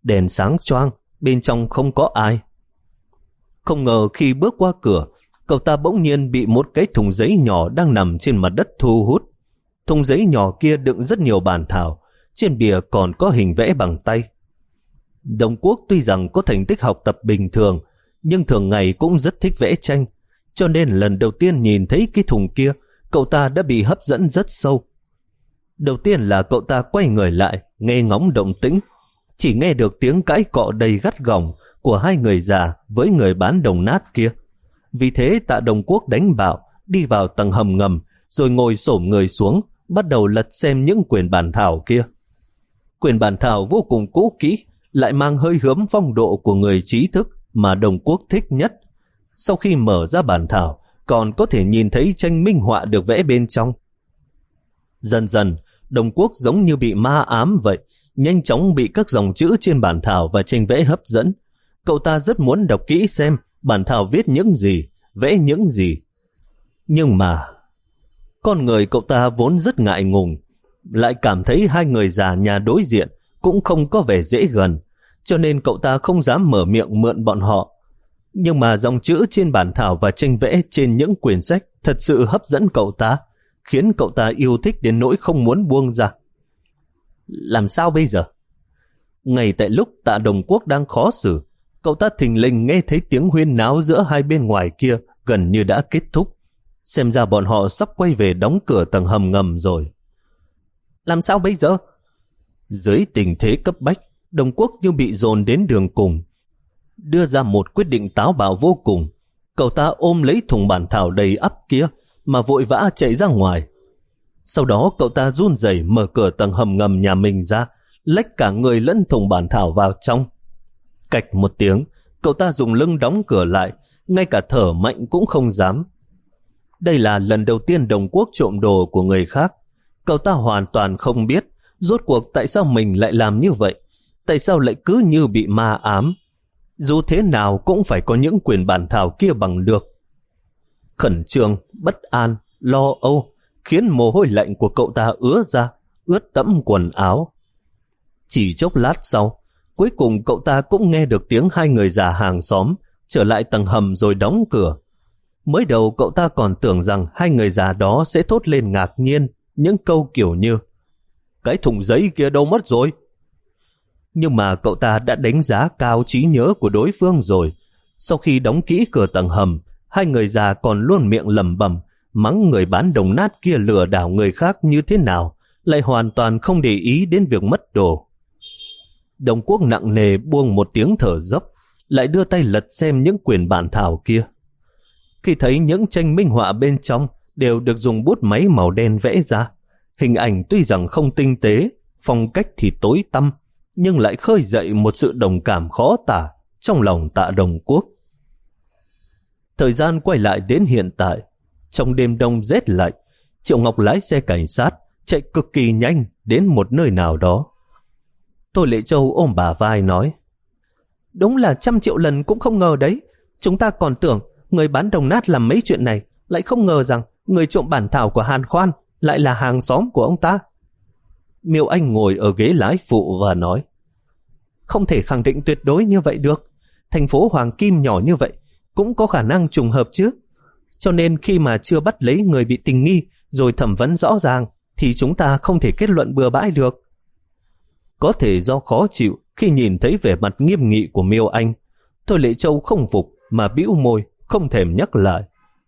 đèn sáng choang, bên trong không có ai. Không ngờ khi bước qua cửa, cậu ta bỗng nhiên bị một cái thùng giấy nhỏ đang nằm trên mặt đất thu hút. Thùng giấy nhỏ kia đựng rất nhiều bản thảo, trên bìa còn có hình vẽ bằng tay. Đồng Quốc tuy rằng có thành tích học tập bình thường, nhưng thường ngày cũng rất thích vẽ tranh, cho nên lần đầu tiên nhìn thấy cái thùng kia, cậu ta đã bị hấp dẫn rất sâu. Đầu tiên là cậu ta quay người lại, nghe ngóng động tĩnh, chỉ nghe được tiếng cãi cọ đầy gắt gỏng của hai người già với người bán đồng nát kia. Vì thế Tạ Đồng Quốc đánh bạo, đi vào tầng hầm ngầm, rồi ngồi xổm người xuống, bắt đầu lật xem những quyển bản thảo kia. Quyển bản thảo vô cùng cũ kỹ, lại mang hơi hướng phong độ của người trí thức mà Đồng Quốc thích nhất. Sau khi mở ra bản thảo, còn có thể nhìn thấy tranh minh họa được vẽ bên trong. Dần dần, Đồng Quốc giống như bị ma ám vậy, nhanh chóng bị các dòng chữ trên bản thảo và tranh vẽ hấp dẫn. Cậu ta rất muốn đọc kỹ xem bản thảo viết những gì, vẽ những gì. Nhưng mà, con người cậu ta vốn rất ngại ngùng, lại cảm thấy hai người già nhà đối diện cũng không có vẻ dễ gần, cho nên cậu ta không dám mở miệng mượn bọn họ. Nhưng mà dòng chữ trên bản thảo và tranh vẽ trên những quyển sách thật sự hấp dẫn cậu ta, khiến cậu ta yêu thích đến nỗi không muốn buông ra. Làm sao bây giờ? Ngay tại lúc Tạ Đồng Quốc đang khó xử, cậu ta thình lình nghe thấy tiếng huyên náo giữa hai bên ngoài kia gần như đã kết thúc. Xem ra bọn họ sắp quay về đóng cửa tầng hầm ngầm rồi. Làm sao bây giờ? Dưới tình thế cấp bách, Đồng Quốc như bị dồn đến đường cùng, đưa ra một quyết định táo bạo vô cùng. Cậu ta ôm lấy thùng bản thảo đầy ắp kia mà vội vã chạy ra ngoài. Sau đó cậu ta run rẩy mở cửa tầng hầm ngầm nhà mình ra, lách cả người lẫn thùng bản thảo vào trong. Cạch một tiếng, cậu ta dùng lưng đóng cửa lại, ngay cả thở mạnh cũng không dám. Đây là lần đầu tiên Đồng Quốc trộm đồ của người khác. Cậu ta hoàn toàn không biết rốt cuộc tại sao mình lại làm như vậy, tại sao lại cứ như bị ma ám. Dù thế nào cũng phải có những quyển bản thảo kia bằng được. Khẩn trương, bất an, lo âu khiến mồ hôi lạnh của cậu ta ứa ra, ướt đẫm quần áo. Chỉ chốc lát sau, cuối cùng cậu ta cũng nghe được tiếng hai người già hàng xóm trở lại tầng hầm rồi đóng cửa. Mới đầu cậu ta còn tưởng rằng hai người già đó sẽ thốt lên ngạc nhiên những câu kiểu như cái thùng giấy kia đâu mất rồi. Nhưng mà cậu ta đã đánh giá cao trí nhớ của đối phương rồi. Sau khi đóng kỹ cửa tầng hầm, hai người già còn luôn miệng lẩm bẩm mắng người bán đồng nát kia lừa đảo người khác như thế nào, lại hoàn toàn không để ý đến việc mất đồ. Đồng Quốc nặng nề buông một tiếng thở dốc, lại đưa tay lật xem những quyển bản thảo kia. Khi thấy những tranh minh họa bên trong đều được dùng bút máy màu đen vẽ ra, hình ảnh tuy rằng không tinh tế, phong cách thì tối tăm, nhưng lại khơi dậy một sự đồng cảm khó tả trong lòng Tạ Đồng Quốc. Thời gian quay lại đến hiện tại, trong đêm đông rét lạnh, Triệu Ngọc lái xe cảnh sát chạy cực kỳ nhanh đến một nơi nào đó. Tô Lệ Châu ôm bà vai nói, đúng là trăm triệu lần cũng không ngờ đấy. Chúng ta còn tưởng người bán đồng nát làm mấy chuyện này, lại không ngờ rằng người trộm bản thảo của Hàn Khoan lại là hàng xóm của ông ta. Miêu Anh ngồi ở ghế lái phụ và nói, không thể khẳng định tuyệt đối như vậy được. Thành phố Hoàng Kim nhỏ như vậy cũng có khả năng trùng hợp chứ. Cho nên khi mà chưa bắt lấy người bị tình nghi rồi thẩm vấn rõ ràng thì chúng ta không thể kết luận bừa bãi được. Có thể do khó chịu khi nhìn thấy vẻ mặt nghiêm nghị của Miêu Anh, Thôi Lệ Châu không phục mà bĩu môi, không thèm nhắc lại.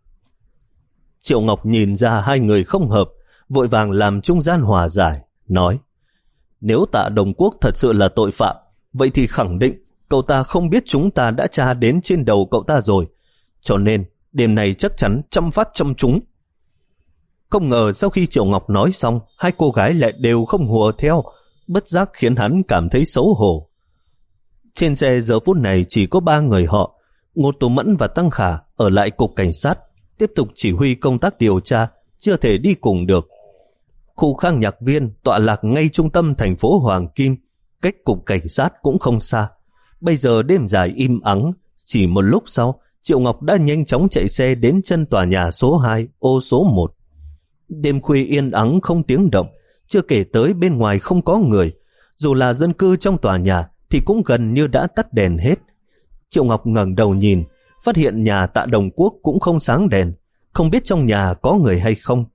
Triệu Ngọc nhìn ra hai người không hợp, vội vàng làm trung gian hòa giải, nói, nếu Tạ Đồng Quốc thật sự là tội phạm, vậy thì khẳng định cậu ta không biết chúng ta đã tra đến trên đầu cậu ta rồi, cho nên đêm này chắc chắn trăm phát trăm trúng. Không ngờ sau khi Triệu Ngọc nói xong, hai cô gái lại đều không hùa theo, bất giác khiến hắn cảm thấy xấu hổ. Trên xe giờ phút này chỉ có ba người họ, Ngô Tú Mẫn và Tăng Khả ở lại cục cảnh sát, tiếp tục chỉ huy công tác điều tra, chưa thể đi cùng được. Khu Khang Nhạc Viên tọa lạc ngay trung tâm thành phố Hoàng Kim, cách cục cảnh sát cũng không xa. Bây giờ đêm dài im ắng, chỉ một lúc sau, Triệu Ngọc đã nhanh chóng chạy xe đến chân tòa nhà số hai, ô số một. Đêm khuya yên ắng không tiếng động, chưa kể tới bên ngoài không có người. Dù là dân cư trong tòa nhà thì cũng gần như đã tắt đèn hết. Triệu Ngọc ngẩng đầu nhìn, phát hiện nhà Tạ Đồng Quốc cũng không sáng đèn, không biết trong nhà có người hay không.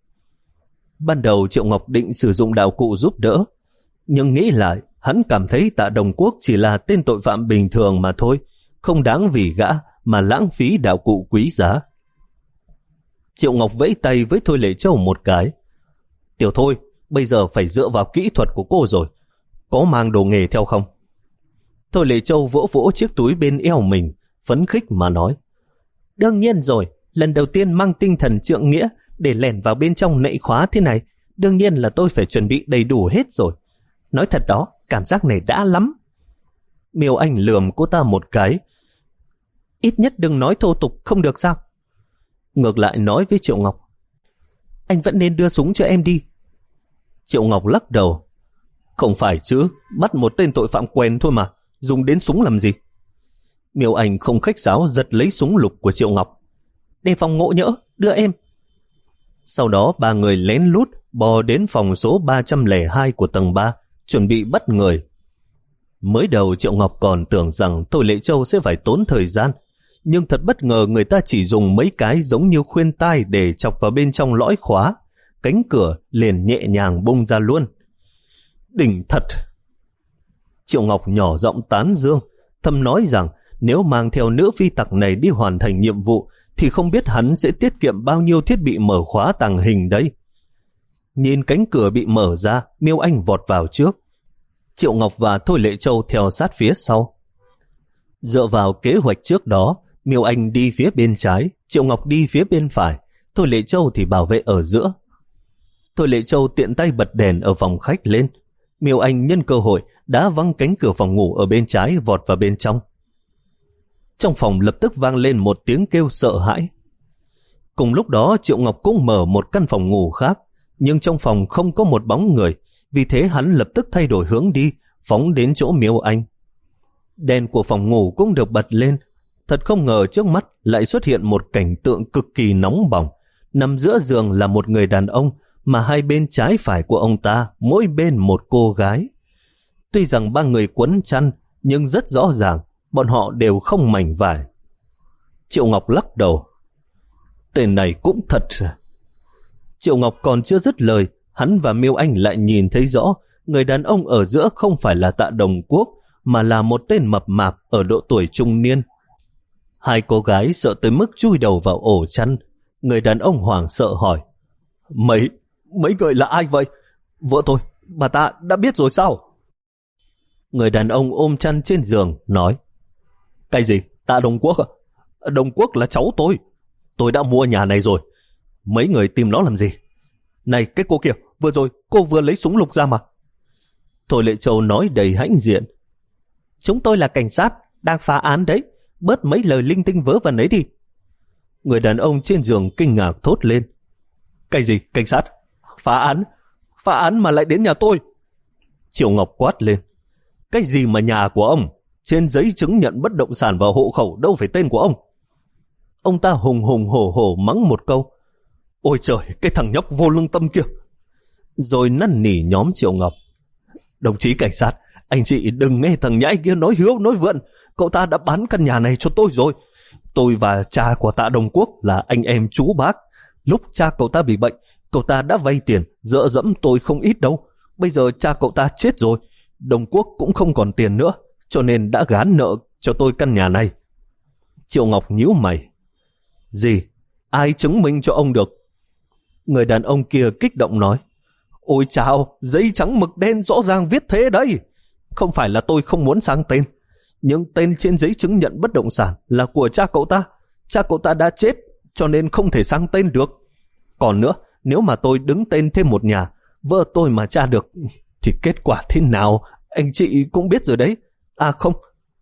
Ban đầu Triệu Ngọc định sử dụng đạo cụ giúp đỡ, nhưng nghĩ lại, hắn cảm thấy Tạ Đồng Quốc chỉ là tên tội phạm bình thường mà thôi, không đáng vì gã mà lãng phí đạo cụ quý giá. Triệu Ngọc vẫy tay với Thôi Lệ Châu một cái. Tiểu Thôi, bây giờ phải dựa vào kỹ thuật của cô rồi, có mang đồ nghề theo không? Thôi Lệ Châu vỗ vỗ chiếc túi bên eo mình, phấn khích mà nói. Đương nhiên rồi, lần đầu tiên mang tinh thần trượng nghĩa để lẻn vào bên trong nậy khóa thế này, đương nhiên là tôi phải chuẩn bị đầy đủ hết rồi. Nói thật đó, cảm giác này đã lắm. Miêu Anh lườm cô ta một cái. Ít nhất đừng nói thô tục không được sao? Ngược lại nói với Triệu Ngọc. Anh vẫn nên đưa súng cho em đi. Triệu Ngọc lắc đầu. Không phải chứ, bắt một tên tội phạm quen thôi mà, dùng đến súng làm gì? Miêu Anh không khách sáo giật lấy súng lục của Triệu Ngọc. Đề phòng ngộ nhỡ, đưa em. Sau đó ba người lén lút bò đến phòng số ba trăm lẻ hai của tầng ba, chuẩn bị bắt người. Mới đầu Triệu Ngọc còn tưởng rằng Thôi Lệ Châu sẽ phải tốn thời gian, nhưng thật bất ngờ người ta chỉ dùng mấy cái giống như khuyên tai để chọc vào bên trong lõi khóa, cánh cửa liền nhẹ nhàng bung ra luôn. Đỉnh thật! Triệu Ngọc nhỏ giọng tán dương, thầm nói rằng nếu mang theo nữ phi tặc này đi hoàn thành nhiệm vụ thì không biết hắn sẽ tiết kiệm bao nhiêu thiết bị mở khóa tàng hình đấy. Nhìn cánh cửa bị mở ra, Miêu Anh vọt vào trước. Triệu Ngọc và Thôi Lệ Châu theo sát phía sau. Dựa vào kế hoạch trước đó, Miêu Anh đi phía bên trái, Triệu Ngọc đi phía bên phải, Thôi Lệ Châu thì bảo vệ ở giữa. Thôi Lệ Châu tiện tay bật đèn ở phòng khách lên. Miêu Anh nhân cơ hội đá văng cánh cửa phòng ngủ ở bên trái vọt vào bên trong. Trong phòng lập tức vang lên một tiếng kêu sợ hãi. Cùng lúc đó Triệu Ngọc cũng mở một căn phòng ngủ khác, nhưng trong phòng không có một bóng người, vì thế hắn lập tức thay đổi hướng đi, phóng đến chỗ Miêu Anh. Đèn của phòng ngủ cũng được bật lên. Thật không ngờ trước mắt lại xuất hiện một cảnh tượng cực kỳ nóng bỏng. Nằm giữa giường là một người đàn ông, mà hai bên trái phải của ông ta mỗi bên một cô gái. Tuy rằng ba người quấn chăn, nhưng rất rõ ràng bọn họ đều không mảnh vải. Triệu Ngọc lắc đầu. Tên này cũng thật. Triệu Ngọc còn chưa dứt lời, hắn và Miêu Anh lại nhìn thấy rõ người đàn ông ở giữa không phải là Tạ Đồng Quốc, mà là một tên mập mạp ở độ tuổi trung niên. Hai cô gái sợ tới mức chui đầu vào ổ chăn. Người đàn ông hoảng sợ hỏi. Mấy, mấy người là ai vậy? Vợ tôi, bà ta đã biết rồi sao? Người đàn ông ôm chăn trên giường nói. Cái gì? Tạ Đồng Quốc à? Đồng Quốc là cháu tôi. Tôi đã mua nhà này rồi. Mấy người tìm nó làm gì? Này cái cô kìa, vừa rồi cô vừa lấy súng lục ra mà. Thôi Lệ Châu nói đầy hãnh diện. Chúng tôi là cảnh sát, đang phá án đấy. Bớt mấy lời linh tinh vớ vẩn ấy đi. Người đàn ông trên giường kinh ngạc thốt lên. Cái gì cảnh sát? Phá án? Phá án mà lại đến nhà tôi? Triệu Ngọc quát lên. Cái gì mà nhà của ông? Trên giấy chứng nhận bất động sản và hộ khẩu đâu phải tên của ông. Ông ta hùng hùng hổ hổ mắng một câu. Ôi trời, cái thằng nhóc vô lương tâm kia. Rồi năn nỉ nhóm Triệu Ngọc. Đồng chí cảnh sát, anh chị đừng nghe thằng nhãi kia nói hiếu nói vượn. Cậu ta đã bán căn nhà này cho tôi rồi. Tôi và cha của Tạ Đồng Quốc là anh em chú bác. Lúc cha cậu ta bị bệnh, cậu ta đã vay tiền, dựa dẫm tôi không ít đâu. Bây giờ cha cậu ta chết rồi, Đồng Quốc cũng không còn tiền nữa, cho nên đã gán nợ cho tôi căn nhà này. Triệu Ngọc nhíu mày. Gì? Ai chứng minh cho ông được? Người đàn ông kia kích động nói. Ôi chao, giấy trắng mực đen rõ ràng viết thế đấy. Không phải là tôi không muốn sang tên, nhưng tên trên giấy chứng nhận bất động sản là của cha cậu ta. Cha cậu ta đã chết, cho nên không thể sang tên được. Còn nữa, nếu mà tôi đứng tên thêm một nhà, vợ tôi mà tra được, thì kết quả thế nào anh chị cũng biết rồi đấy. À không.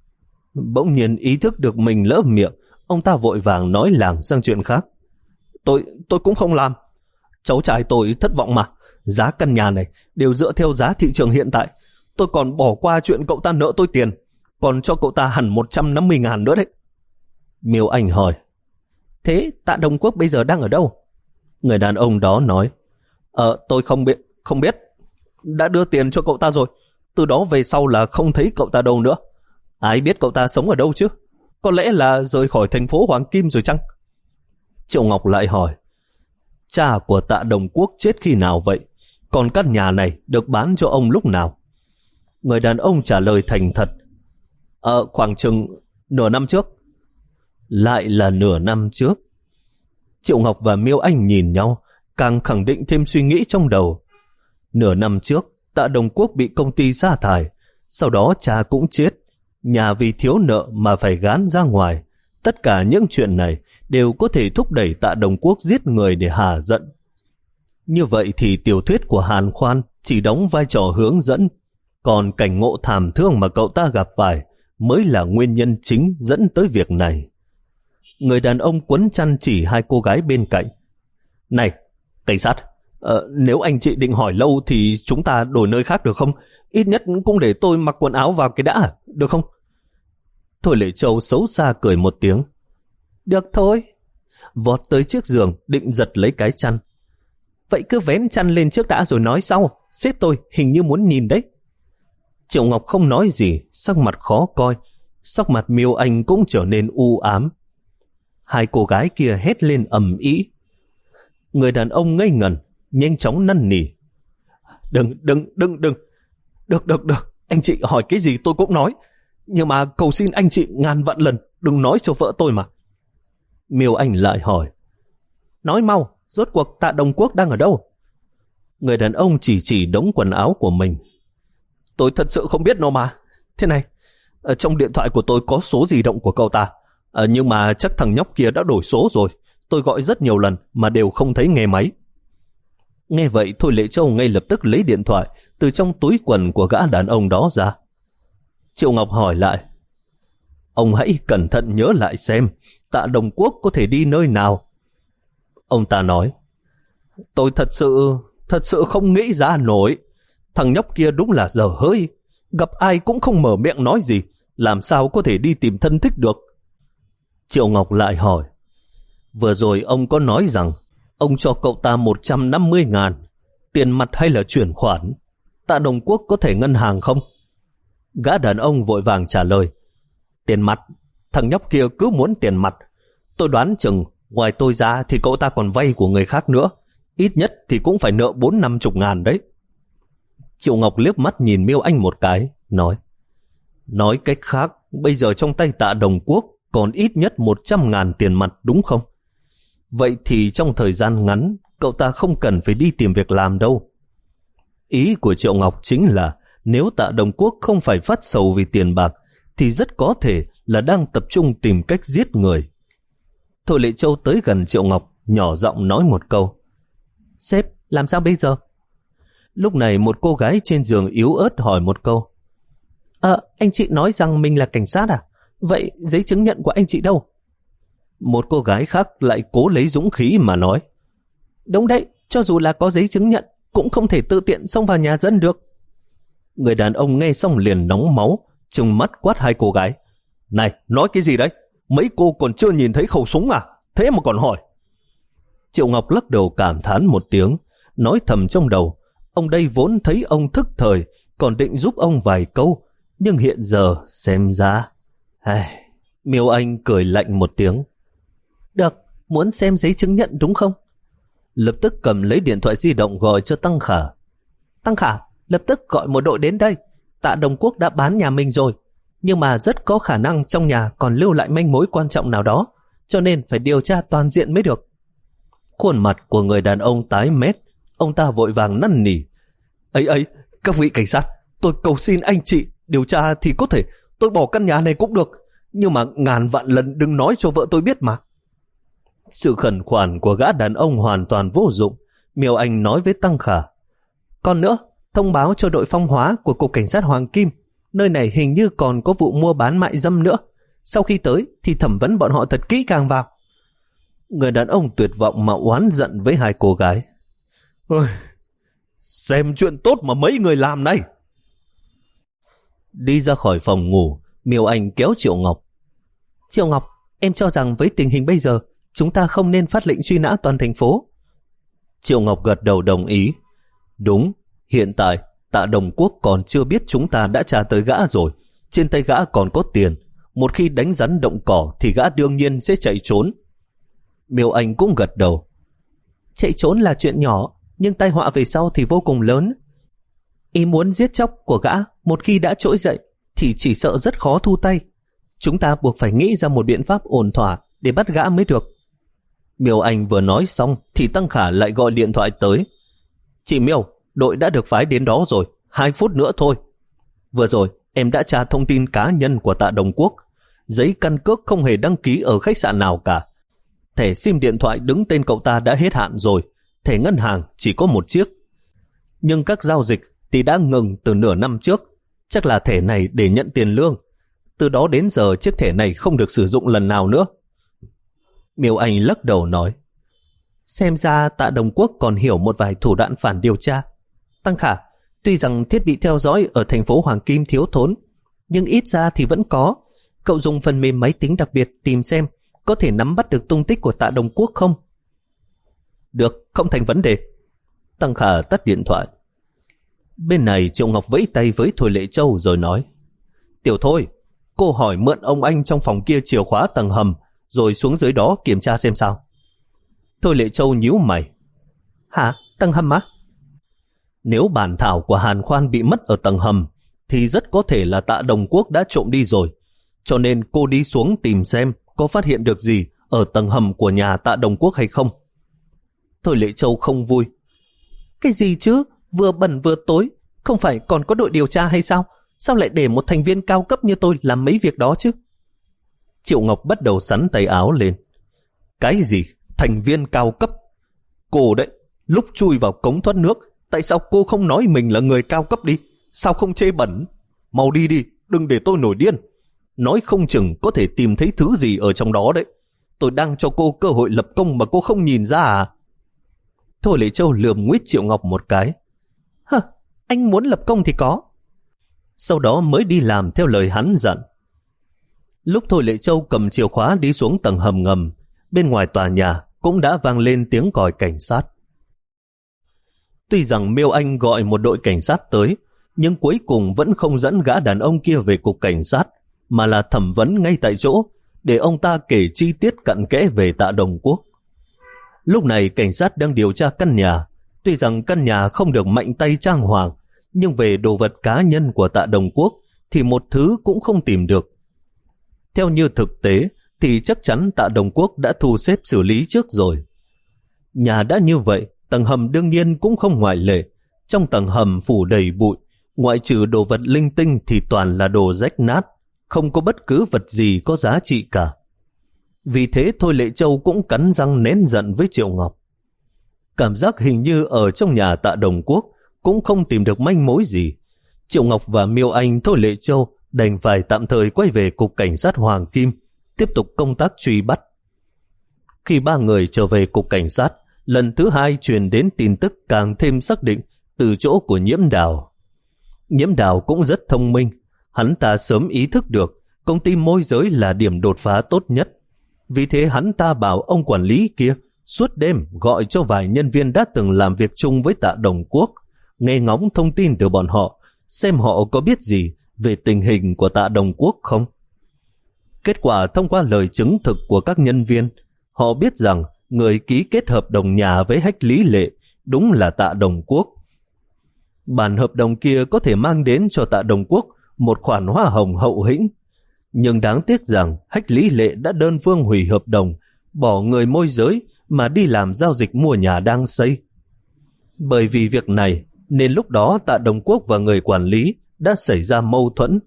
Bỗng nhiên ý thức được mình lỡ miệng, ông ta vội vàng nói làng sang chuyện khác. Tôi, tôi cũng không làm. Cháu trai tôi thất vọng mà. Giá căn nhà này đều dựa theo giá thị trường hiện tại. Tôi còn bỏ qua chuyện cậu ta nợ tôi tiền, còn cho cậu ta hẳn một trăm năm mươi ngàn nữa đấy. Miêu Anh hỏi. Thế Tạ Đồng Quốc bây giờ đang ở đâu? Người đàn ông đó nói. Ờ tôi không biết, không biết. Đã đưa tiền cho cậu ta rồi. Từ đó về sau là không thấy cậu ta đâu nữa. Ai biết cậu ta sống ở đâu chứ? Có lẽ là rời khỏi thành phố Hoàng Kim rồi chăng? Triệu Ngọc lại hỏi, cha của Tạ Đồng Quốc chết khi nào vậy? Còn căn nhà này được bán cho ông lúc nào? Người đàn ông trả lời thành thật, Ờ, khoảng chừng nửa năm trước. Lại là nửa năm trước. Triệu Ngọc và Miêu Anh nhìn nhau, càng khẳng định thêm suy nghĩ trong đầu. Nửa năm trước, Tạ Đồng Quốc bị công ty sa thải, sau đó cha cũng chết, nhà vì thiếu nợ mà phải gán ra ngoài. Tất cả những chuyện này đều có thể thúc đẩy Tạ Đồng Quốc giết người để hả giận. Như vậy thì tiểu thuyết của Hàn Khoan chỉ đóng vai trò hướng dẫn, còn cảnh ngộ thảm thương mà cậu ta gặp phải mới là nguyên nhân chính dẫn tới việc này. Người đàn ông quấn chăn chỉ hai cô gái bên cạnh. Này, cảnh sát, ờ, nếu anh chị định hỏi lâu thì chúng ta đổi nơi khác được không? Ít nhất cũng để tôi mặc quần áo vào cái đã, được không? Thôi Lệ Châu xấu xa cười một tiếng. Được thôi. Vọt tới chiếc giường định giật lấy cái chăn. Vậy cứ vén chăn lên trước đã rồi nói sau. Sếp tôi hình như muốn nhìn đấy. Triệu Ngọc không nói gì, sắc mặt khó coi. Sắc mặt Miêu Anh cũng trở nên u ám. Hai cô gái kia hét lên ầm ĩ. Người đàn ông ngây ngẩn, nhanh chóng năn nỉ. Đừng, đừng, đừng, đừng. Được, được, được. Anh chị hỏi cái gì tôi cũng nói. Nhưng mà cầu xin anh chị ngàn vạn lần đừng nói cho vợ tôi mà. Miêu Anh lại hỏi. Nói mau, rốt cuộc Tạ Đồng Quốc đang ở đâu? Người đàn ông chỉ chỉ đống quần áo của mình. Tôi thật sự không biết đâu mà. Thế này, ở trong điện thoại của tôi có số di động của cậu ta. À, nhưng mà chắc thằng nhóc kia đã đổi số rồi. Tôi gọi rất nhiều lần mà đều không thấy nghe máy. Nghe vậy Thôi Lệ Châu ngay lập tức lấy điện thoại từ trong túi quần của gã đàn ông đó ra. Triệu Ngọc hỏi lại. Ông hãy cẩn thận nhớ lại xem Tạ Đồng Quốc có thể đi nơi nào. Ông ta nói. Tôi thật sự, thật sự không nghĩ ra nổi. Thằng nhóc kia đúng là dở hơi. Gặp ai cũng không mở miệng nói gì. Làm sao có thể đi tìm thân thích được? Triệu Ngọc lại hỏi. Vừa rồi ông có nói rằng ông cho cậu ta một trăm năm mươi ngàn. Tiền mặt hay là chuyển khoản? Tạ Đồng Quốc có thể ngân hàng không? Gã đàn ông vội vàng trả lời. Tiền mặt? Thằng nhóc kia cứ muốn tiền mặt. Tôi đoán chừng ngoài tôi ra thì cậu ta còn vay của người khác nữa. Ít nhất thì cũng phải nợ bốn năm chục ngàn đấy. Triệu Ngọc liếc mắt nhìn Miêu Anh một cái, nói. Nói cách khác, bây giờ trong tay Tạ Đồng Quốc còn ít nhất một trăm ngàn tiền mặt đúng không? Vậy thì trong thời gian ngắn, cậu ta không cần phải đi tìm việc làm đâu. Ý của Triệu Ngọc chính là nếu Tạ Đồng Quốc không phải phát sầu vì tiền bạc, thì rất có thể là đang tập trung tìm cách giết người. Thôi Lệ Châu tới gần Triệu Ngọc, nhỏ giọng nói một câu. Sếp, làm sao bây giờ? Lúc này một cô gái trên giường yếu ớt hỏi một câu. Ờ, anh chị nói rằng mình là cảnh sát à? Vậy giấy chứng nhận của anh chị đâu? Một cô gái khác lại cố lấy dũng khí mà nói. Đúng đấy, cho dù là có giấy chứng nhận, cũng không thể tự tiện xông vào nhà dân được. Người đàn ông nghe xong liền nóng máu, trừng mắt quát hai cô gái. Này, nói cái gì đấy? Mấy cô còn chưa nhìn thấy khẩu súng à? Thế mà còn hỏi. Triệu Ngọc lắc đầu cảm thán một tiếng, nói thầm trong đầu. Ông đây vốn thấy ông thức thời, còn định giúp ông vài câu, nhưng hiện giờ xem ra... Ai... Miêu Anh cười lạnh một tiếng. Được, muốn xem giấy chứng nhận đúng không? Lập tức cầm lấy điện thoại di động gọi cho Tăng Khả. Tăng Khả, lập tức gọi một đội đến đây. Tạ Đồng Quốc đã bán nhà mình rồi, nhưng mà rất có khả năng trong nhà còn lưu lại manh mối quan trọng nào đó, cho nên phải điều tra toàn diện mới được. Khuôn mặt của người đàn ông tái mét, ông ta vội vàng năn nỉ. Ấy ấy, các vị cảnh sát, tôi cầu xin anh chị điều tra thì có thể tôi bỏ căn nhà này cũng được, nhưng mà ngàn vạn lần đừng nói cho vợ tôi biết mà. Sự khẩn khoản của gã đàn ông hoàn toàn vô dụng. Miêu Anh nói với Tăng Khả. Còn nữa, thông báo cho đội phong hóa của Cục Cảnh sát Hoàng Kim, nơi này hình như còn có vụ mua bán mại dâm nữa. Sau khi tới thì thẩm vấn bọn họ thật kỹ càng vào. Người đàn ông tuyệt vọng mà oán giận với hai cô gái. Ôi, xem chuyện tốt mà mấy người làm này. Đi ra khỏi phòng ngủ, Miêu Anh kéo Triệu Ngọc. Triệu Ngọc, em cho rằng với tình hình bây giờ, chúng ta không nên phát lệnh truy nã toàn thành phố. Triệu Ngọc gật đầu đồng ý. Đúng, hiện tại Tạ Đồng Quốc còn chưa biết chúng ta đã tra tới gã rồi. Trên tay gã còn có tiền. Một khi đánh rắn động cỏ thì gã đương nhiên sẽ chạy trốn. Miêu Anh cũng gật đầu. Chạy trốn là chuyện nhỏ, nhưng tai họa về sau thì vô cùng lớn. Ý muốn giết chóc của gã một khi đã trỗi dậy thì chỉ sợ rất khó thu tay. Chúng ta buộc phải nghĩ ra một biện pháp ổn thỏa để bắt gã mới được. Miêu Anh vừa nói xong thì Tăng Khả lại gọi điện thoại tới. Chị Miêu, đội đã được phái đến đó rồi, hai phút nữa thôi. Vừa rồi em đã tra thông tin cá nhân của Tạ Đồng Quốc. Giấy căn cước không hề đăng ký ở khách sạn nào cả. Thẻ sim điện thoại đứng tên cậu ta đã hết hạn rồi. Thẻ ngân hàng chỉ có một chiếc. Nhưng các giao dịch thì đã ngừng từ nửa năm trước. Chắc là thẻ này để nhận tiền lương. Từ đó đến giờ chiếc thẻ này không được sử dụng lần nào nữa. Miêu Anh lắc đầu nói. Xem ra Tạ Đồng Quốc còn hiểu một vài thủ đoạn phản điều tra. Tăng Khả, tuy rằng thiết bị theo dõi ở thành phố Hoàng Kim thiếu thốn, nhưng ít ra thì vẫn có. Cậu dùng phần mềm máy tính đặc biệt tìm xem có thể nắm bắt được tung tích của Tạ Đồng Quốc không? Được, không thành vấn đề. Tăng Khả tắt điện thoại. Bên này Triệu Ngọc vẫy tay với Thôi Lệ Châu rồi nói. Tiểu Thôi, cô hỏi mượn ông anh trong phòng kia chìa khóa tầng hầm, rồi xuống dưới đó kiểm tra xem sao. Thôi Lệ Châu nhíu mày. Hả? Tầng hầm á? Nếu bản thảo của Hàn Khoan bị mất ở tầng hầm, thì rất có thể là Tạ Đồng Quốc đã trộm đi rồi. Cho nên cô đi xuống tìm xem có phát hiện được gì ở tầng hầm của nhà Tạ Đồng Quốc hay không. Thôi Lệ Châu không vui. Cái gì chứ? Vừa bẩn vừa tối, không phải còn có đội điều tra hay sao? Sao lại để một thành viên cao cấp như tôi làm mấy việc đó chứ? Triệu Ngọc bắt đầu sắn tay áo lên. Cái gì? Thành viên cao cấp? Cô đấy, lúc chui vào cống thoát nước, tại sao cô không nói mình là người cao cấp đi? Sao không chê bẩn? Mau đi đi, đừng để tôi nổi điên. Nói không chừng có thể tìm thấy thứ gì ở trong đó đấy. Tôi đang cho cô cơ hội lập công mà cô không nhìn ra à? Thôi Lệ Châu lườm nguyết Triệu Ngọc một cái. Hơ, anh muốn lập công thì có. Sau đó mới đi làm theo lời hắn dặn. Lúc Thôi Lệ Châu cầm chìa khóa đi xuống tầng hầm ngầm, bên ngoài tòa nhà cũng đã vang lên tiếng còi cảnh sát. Tuy rằng Miêu Anh gọi một đội cảnh sát tới, nhưng cuối cùng vẫn không dẫn gã đàn ông kia về cục cảnh sát, mà là thẩm vấn ngay tại chỗ, để ông ta kể chi tiết cặn kẽ về Tạ Đồng Quốc. Lúc này cảnh sát đang điều tra căn nhà. Tuy rằng căn nhà không được mạnh tay trang hoàng, nhưng về đồ vật cá nhân của Tạ Đồng Quốc thì một thứ cũng không tìm được. Theo như thực tế thì chắc chắn Tạ Đồng Quốc đã thu xếp xử lý trước rồi. Nhà đã như vậy, tầng hầm đương nhiên cũng không ngoại lệ. Trong tầng hầm phủ đầy bụi, ngoại trừ đồ vật linh tinh thì toàn là đồ rách nát, không có bất cứ vật gì có giá trị cả. Vì thế Thôi Lệ Châu cũng cắn răng nén giận với Triệu Ngọc. Cảm giác hình như ở trong nhà Tạ Đồng Quốc cũng không tìm được manh mối gì. Triệu Ngọc và Miêu Anh, Thôi Lệ Châu đành phải tạm thời quay về cục cảnh sát Hoàng Kim, tiếp tục công tác truy bắt. Khi ba người trở về cục cảnh sát, lần thứ hai truyền đến tin tức càng thêm xác định từ chỗ của Nhiễm Đào. Nhiễm Đào cũng rất thông minh, hắn ta sớm ý thức được công ty môi giới là điểm đột phá tốt nhất. Vì thế hắn ta bảo ông quản lý kia suốt đêm gọi cho vài nhân viên đã từng làm việc chung với Tạ Đồng Quốc, nghe ngóng thông tin từ bọn họ, xem họ có biết gì về tình hình của Tạ Đồng Quốc không. Kết quả thông qua lời chứng thực của các nhân viên, họ biết rằng người ký kết hợp đồng nhà với Hách Lý Lệ đúng là Tạ Đồng Quốc. Bản hợp đồng kia có thể mang đến cho Tạ Đồng Quốc một khoản hoa hồng hậu hĩnh, nhưng đáng tiếc rằng Hách Lý Lệ đã đơn phương hủy hợp đồng, bỏ người môi giới mà đi làm giao dịch mua nhà đang xây. Bởi vì việc này nên lúc đó Tạ Đồng Quốc và người quản lý đã xảy ra mâu thuẫn.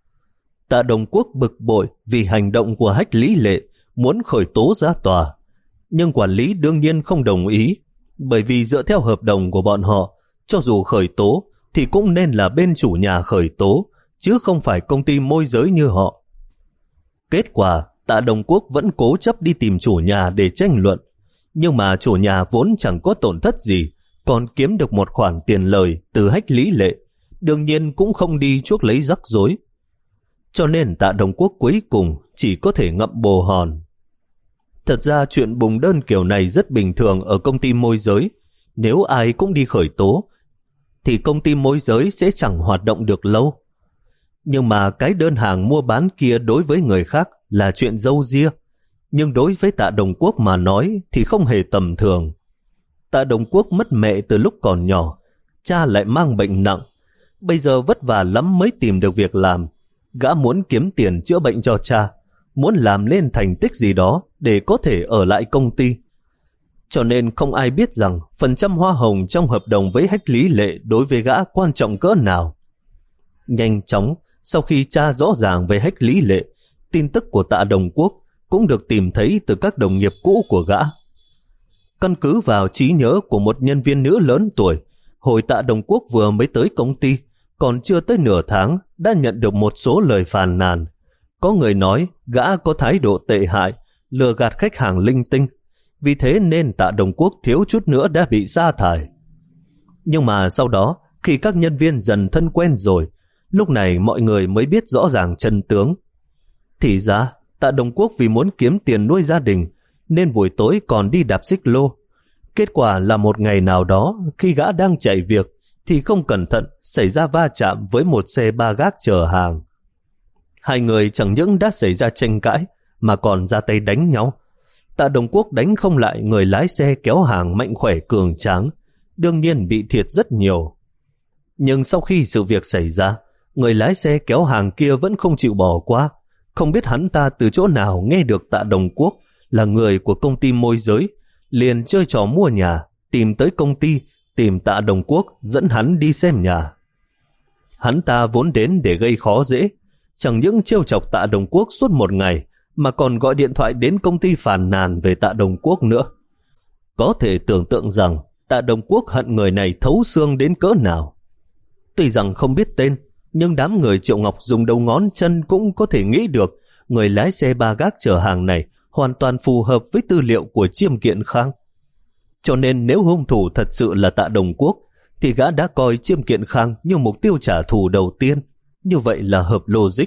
Tạ Đồng Quốc bực bội vì hành động của Hách Lý Lệ, muốn khởi tố ra tòa. Nhưng quản lý đương nhiên không đồng ý, bởi vì dựa theo hợp đồng của bọn họ, cho dù khởi tố thì cũng nên là bên chủ nhà khởi tố, chứ không phải công ty môi giới như họ. Kết quả, Tạ Đồng Quốc vẫn cố chấp đi tìm chủ nhà để tranh luận, nhưng mà chủ nhà vốn chẳng có tổn thất gì, còn kiếm được một khoản tiền lời từ Hách Lý Lệ, đương nhiên cũng không đi chuốc lấy rắc rối. Cho nên Tạ Đồng Quốc cuối cùng chỉ có thể ngậm bồ hòn. Thật ra chuyện bùng đơn kiểu này rất bình thường ở công ty môi giới. Nếu ai cũng đi khởi tố, thì công ty môi giới sẽ chẳng hoạt động được lâu. Nhưng mà cái đơn hàng mua bán kia đối với người khác là chuyện râu ria, nhưng đối với Tạ Đồng Quốc mà nói thì không hề tầm thường. Tạ Đồng Quốc mất mẹ từ lúc còn nhỏ, cha lại mang bệnh nặng, bây giờ vất vả lắm mới tìm được việc làm. Gã muốn kiếm tiền chữa bệnh cho cha, muốn làm nên thành tích gì đó để có thể ở lại công ty. Cho nên không ai biết rằng phần trăm hoa hồng trong hợp đồng với Hách Lý Lệ đối với gã quan trọng cỡ nào. Nhanh chóng, sau khi tra rõ ràng về Hách Lý Lệ, tin tức của Tạ Đồng Quốc cũng được tìm thấy từ các đồng nghiệp cũ của gã. Căn cứ vào trí nhớ của một nhân viên nữ lớn tuổi, hồi Tạ Đồng Quốc vừa mới tới công ty, còn chưa tới nửa tháng đã nhận được một số lời phàn nàn. Có người nói gã có thái độ tệ hại, lừa gạt khách hàng linh tinh, vì thế nên Tạ Đồng Quốc thiếu chút nữa đã bị sa thải. Nhưng mà sau đó, khi các nhân viên dần thân quen rồi, lúc này mọi người mới biết rõ ràng chân tướng. Thì ra, Tạ Đồng Quốc vì muốn kiếm tiền nuôi gia đình, nên buổi tối còn đi đạp xích lô. Kết quả là một ngày nào đó, khi gã đang chạy việc, thì không cẩn thận xảy ra va chạm với một xe ba gác chở hàng. Hai người chẳng những đã xảy ra tranh cãi, mà còn ra tay đánh nhau. Tạ Đồng Quốc đánh không lại người lái xe kéo hàng mạnh khỏe cường tráng, đương nhiên bị thiệt rất nhiều. Nhưng sau khi sự việc xảy ra, người lái xe kéo hàng kia vẫn không chịu bỏ qua. Không biết hắn ta từ chỗ nào nghe được Tạ Đồng Quốc là người của công ty môi giới, liền chơi trò mua nhà, tìm tới công ty, tìm Tạ Đồng Quốc dẫn hắn đi xem nhà. Hắn ta vốn đến để gây khó dễ, chẳng những trêu chọc Tạ Đồng Quốc suốt một ngày, mà còn gọi điện thoại đến công ty phàn nàn về Tạ Đồng Quốc nữa. Có thể tưởng tượng rằng Tạ Đồng Quốc hận người này thấu xương đến cỡ nào. Tuy rằng không biết tên, nhưng đám người Triệu Ngọc dùng đầu ngón chân cũng có thể nghĩ được người lái xe ba gác chở hàng này hoàn toàn phù hợp với tư liệu của Chiêm Kiện Khang. Cho nên nếu hung thủ thật sự là Tạ Đồng Quốc, thì gã đã coi Chiêm Kiện Khang như mục tiêu trả thù đầu tiên. Như vậy là hợp logic.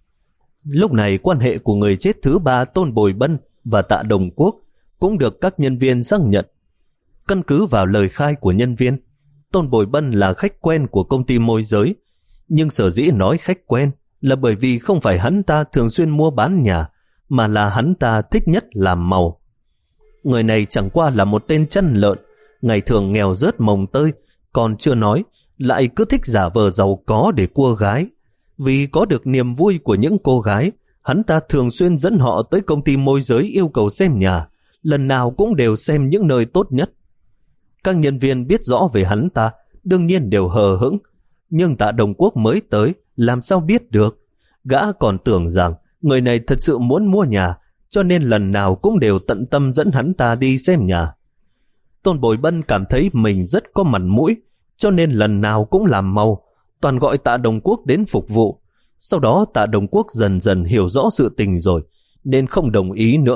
Lúc này quan hệ của người chết thứ ba Tôn Bồi Bân và Tạ Đồng Quốc cũng được các nhân viên xác nhận. Căn cứ vào lời khai của nhân viên, Tôn Bồi Bân là khách quen của công ty môi giới, nhưng sở dĩ nói khách quen là bởi vì không phải hắn ta thường xuyên mua bán nhà, mà là hắn ta thích nhất làm màu. Người này chẳng qua là một tên chăn lợn, ngày thường nghèo rớt mồng tơi, còn chưa nói, lại cứ thích giả vờ giàu có để cua gái. Vì có được niềm vui của những cô gái, hắn ta thường xuyên dẫn họ tới công ty môi giới yêu cầu xem nhà, lần nào cũng đều xem những nơi tốt nhất. Các nhân viên biết rõ về hắn ta, đương nhiên đều hờ hững, nhưng Tạ Đồng Quốc mới tới, làm sao biết được. Gã còn tưởng rằng người này thật sự muốn mua nhà, cho nên lần nào cũng đều tận tâm dẫn hắn ta đi xem nhà. Tôn Bồi Bân cảm thấy mình rất có mặt mũi, cho nên lần nào cũng làm màu, toàn gọi Tạ Đồng Quốc đến phục vụ. Sau đó Tạ Đồng Quốc dần dần hiểu rõ sự tình rồi, nên không đồng ý nữa.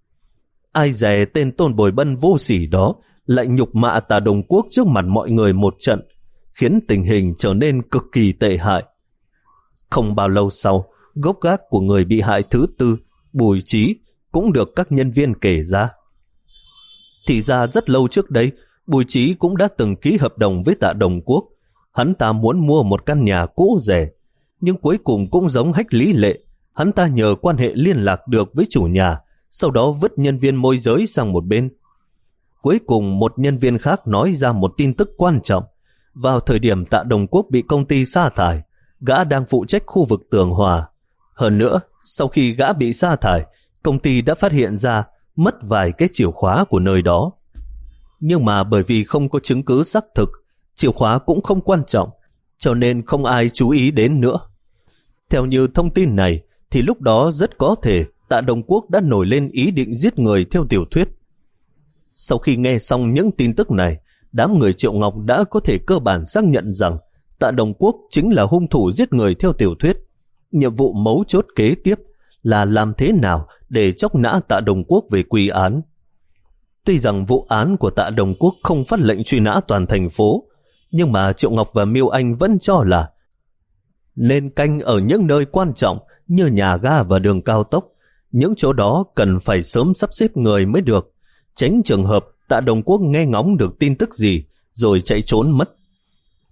Ai dè tên Tôn Bồi Bân vô sỉ đó lại nhục mạ Tạ Đồng Quốc trước mặt mọi người một trận, khiến tình hình trở nên cực kỳ tệ hại. Không bao lâu sau, gốc gác của người bị hại thứ tư, Bùi Trí, cũng được các nhân viên kể ra. Thì ra rất lâu trước đây, Bùi Trí cũng đã từng ký hợp đồng với Tạ Đồng Quốc. Hắn ta muốn mua một căn nhà cũ rẻ, nhưng cuối cùng cũng giống Hách Lý Lệ, hắn ta nhờ quan hệ liên lạc được với chủ nhà, sau đó vứt nhân viên môi giới sang một bên. Cuối cùng một nhân viên khác nói ra một tin tức quan trọng. Vào thời điểm Tạ Đồng Quốc bị công ty sa thải, gã đang phụ trách khu vực Tường Hòa. Hơn nữa, sau khi gã bị sa thải, công ty đã phát hiện ra mất vài cái chìa khóa của nơi đó. Nhưng mà bởi vì không có chứng cứ xác thực, chìa khóa cũng không quan trọng, cho nên không ai chú ý đến nữa. Theo như thông tin này, thì lúc đó rất có thể Tạ Đồng Quốc đã nổi lên ý định giết người theo tiểu thuyết. Sau khi nghe xong những tin tức này, đám người Triệu Ngọc đã có thể cơ bản xác nhận rằng Tạ Đồng Quốc chính là hung thủ giết người theo tiểu thuyết. Nhiệm vụ mấu chốt kế tiếp là làm thế nào để chóc nã Tạ Đồng Quốc về quy án. Tuy rằng vụ án của Tạ Đồng Quốc không phát lệnh truy nã toàn thành phố, nhưng mà Triệu Ngọc và Miêu Anh vẫn cho là nên canh ở những nơi quan trọng như nhà ga và đường cao tốc. Những chỗ đó cần phải sớm sắp xếp người mới được, tránh trường hợp Tạ Đồng Quốc nghe ngóng được tin tức gì rồi chạy trốn mất.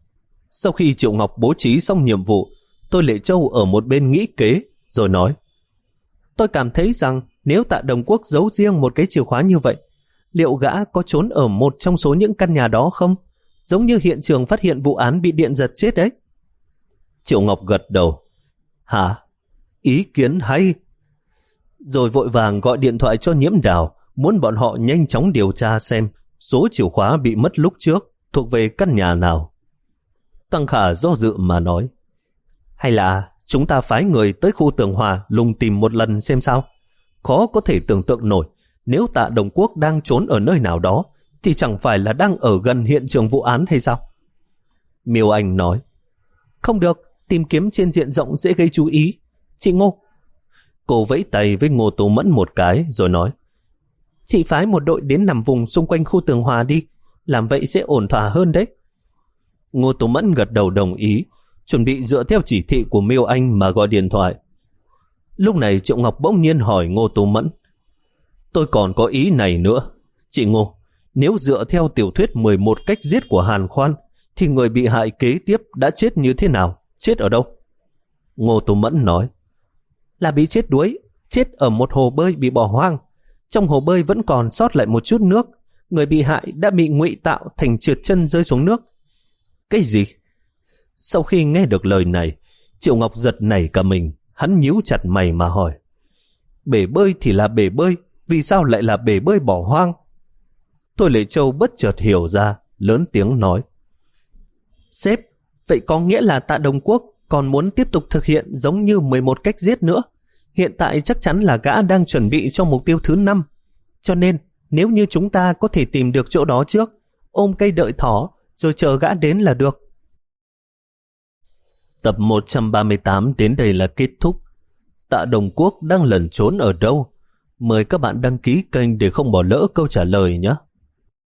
Sau khi Triệu Ngọc bố trí xong nhiệm vụ, tôi Lệ Châu ở một bên nghĩ kế, rồi nói: tôi cảm thấy rằng nếu Tạ Đồng Quốc giấu riêng một cái chìa khóa như vậy, liệu gã có trốn ở một trong số những căn nhà đó không? Giống như hiện trường phát hiện vụ án bị điện giật chết đấy. Triệu Ngọc gật đầu. Hả? Ý kiến hay. Rồi vội vàng gọi điện thoại cho Nhiễm Đào, muốn bọn họ nhanh chóng điều tra xem số chìa khóa bị mất lúc trước thuộc về căn nhà nào. Tăng Khả do dự mà nói: hay là chúng ta phái người tới khu Tường Hòa lùng tìm một lần xem sao? Khó có thể tưởng tượng nổi, nếu Tạ Đồng Quốc đang trốn ở nơi nào đó thì chẳng phải là đang ở gần hiện trường vụ án hay sao? Miêu Anh nói: không được, tìm kiếm trên diện rộng dễ gây chú ý. Chị Ngô. Cô vẫy tay với Ngô Tú Mẫn một cái rồi nói: chị phái một đội đến nằm vùng xung quanh khu Tường Hòa đi, làm vậy sẽ ổn thỏa hơn đấy. Ngô Tú Mẫn gật đầu đồng ý, chuẩn bị dựa theo chỉ thị của Miêu Anh mà gọi điện thoại. Lúc này Triệu Ngọc bỗng nhiên hỏi Ngô Tú Mẫn: tôi còn có ý này nữa. Chị Ngô, nếu dựa theo tiểu thuyết mười một cách giết của Hàn Khoan, thì người bị hại kế tiếp đã chết như thế nào? Chết ở đâu? Ngô Tú Mẫn nói: là bị chết đuối, chết ở một hồ bơi bị bỏ hoang. Trong hồ bơi vẫn còn sót lại một chút nước. Người bị hại đã bị ngụy tạo thành trượt chân rơi xuống nước. Cái gì? Sau khi nghe được lời này, Triệu Ngọc giật nảy cả mình. Hắn nhíu chặt mày mà hỏi: bể bơi thì là bể bơi, vì sao lại là bể bơi bỏ hoang? Thôi Lệ Châu bất chợt hiểu ra, lớn tiếng nói: sếp, vậy có nghĩa là Tạ Đồng Quốc còn muốn tiếp tục thực hiện giống như mười một cách giết nữa. Hiện tại chắc chắn là gã đang chuẩn bị cho mục tiêu thứ năm. Cho nên, nếu như chúng ta có thể tìm được chỗ đó trước, ôm cây đợi thỏ, rồi chờ gã đến là được. Tập một trăm ba mươi tám đến đây là kết thúc. Tạ Đồng Quốc đang lẩn trốn ở đâu? Mời các bạn đăng ký kênh để không bỏ lỡ câu trả lời nhé.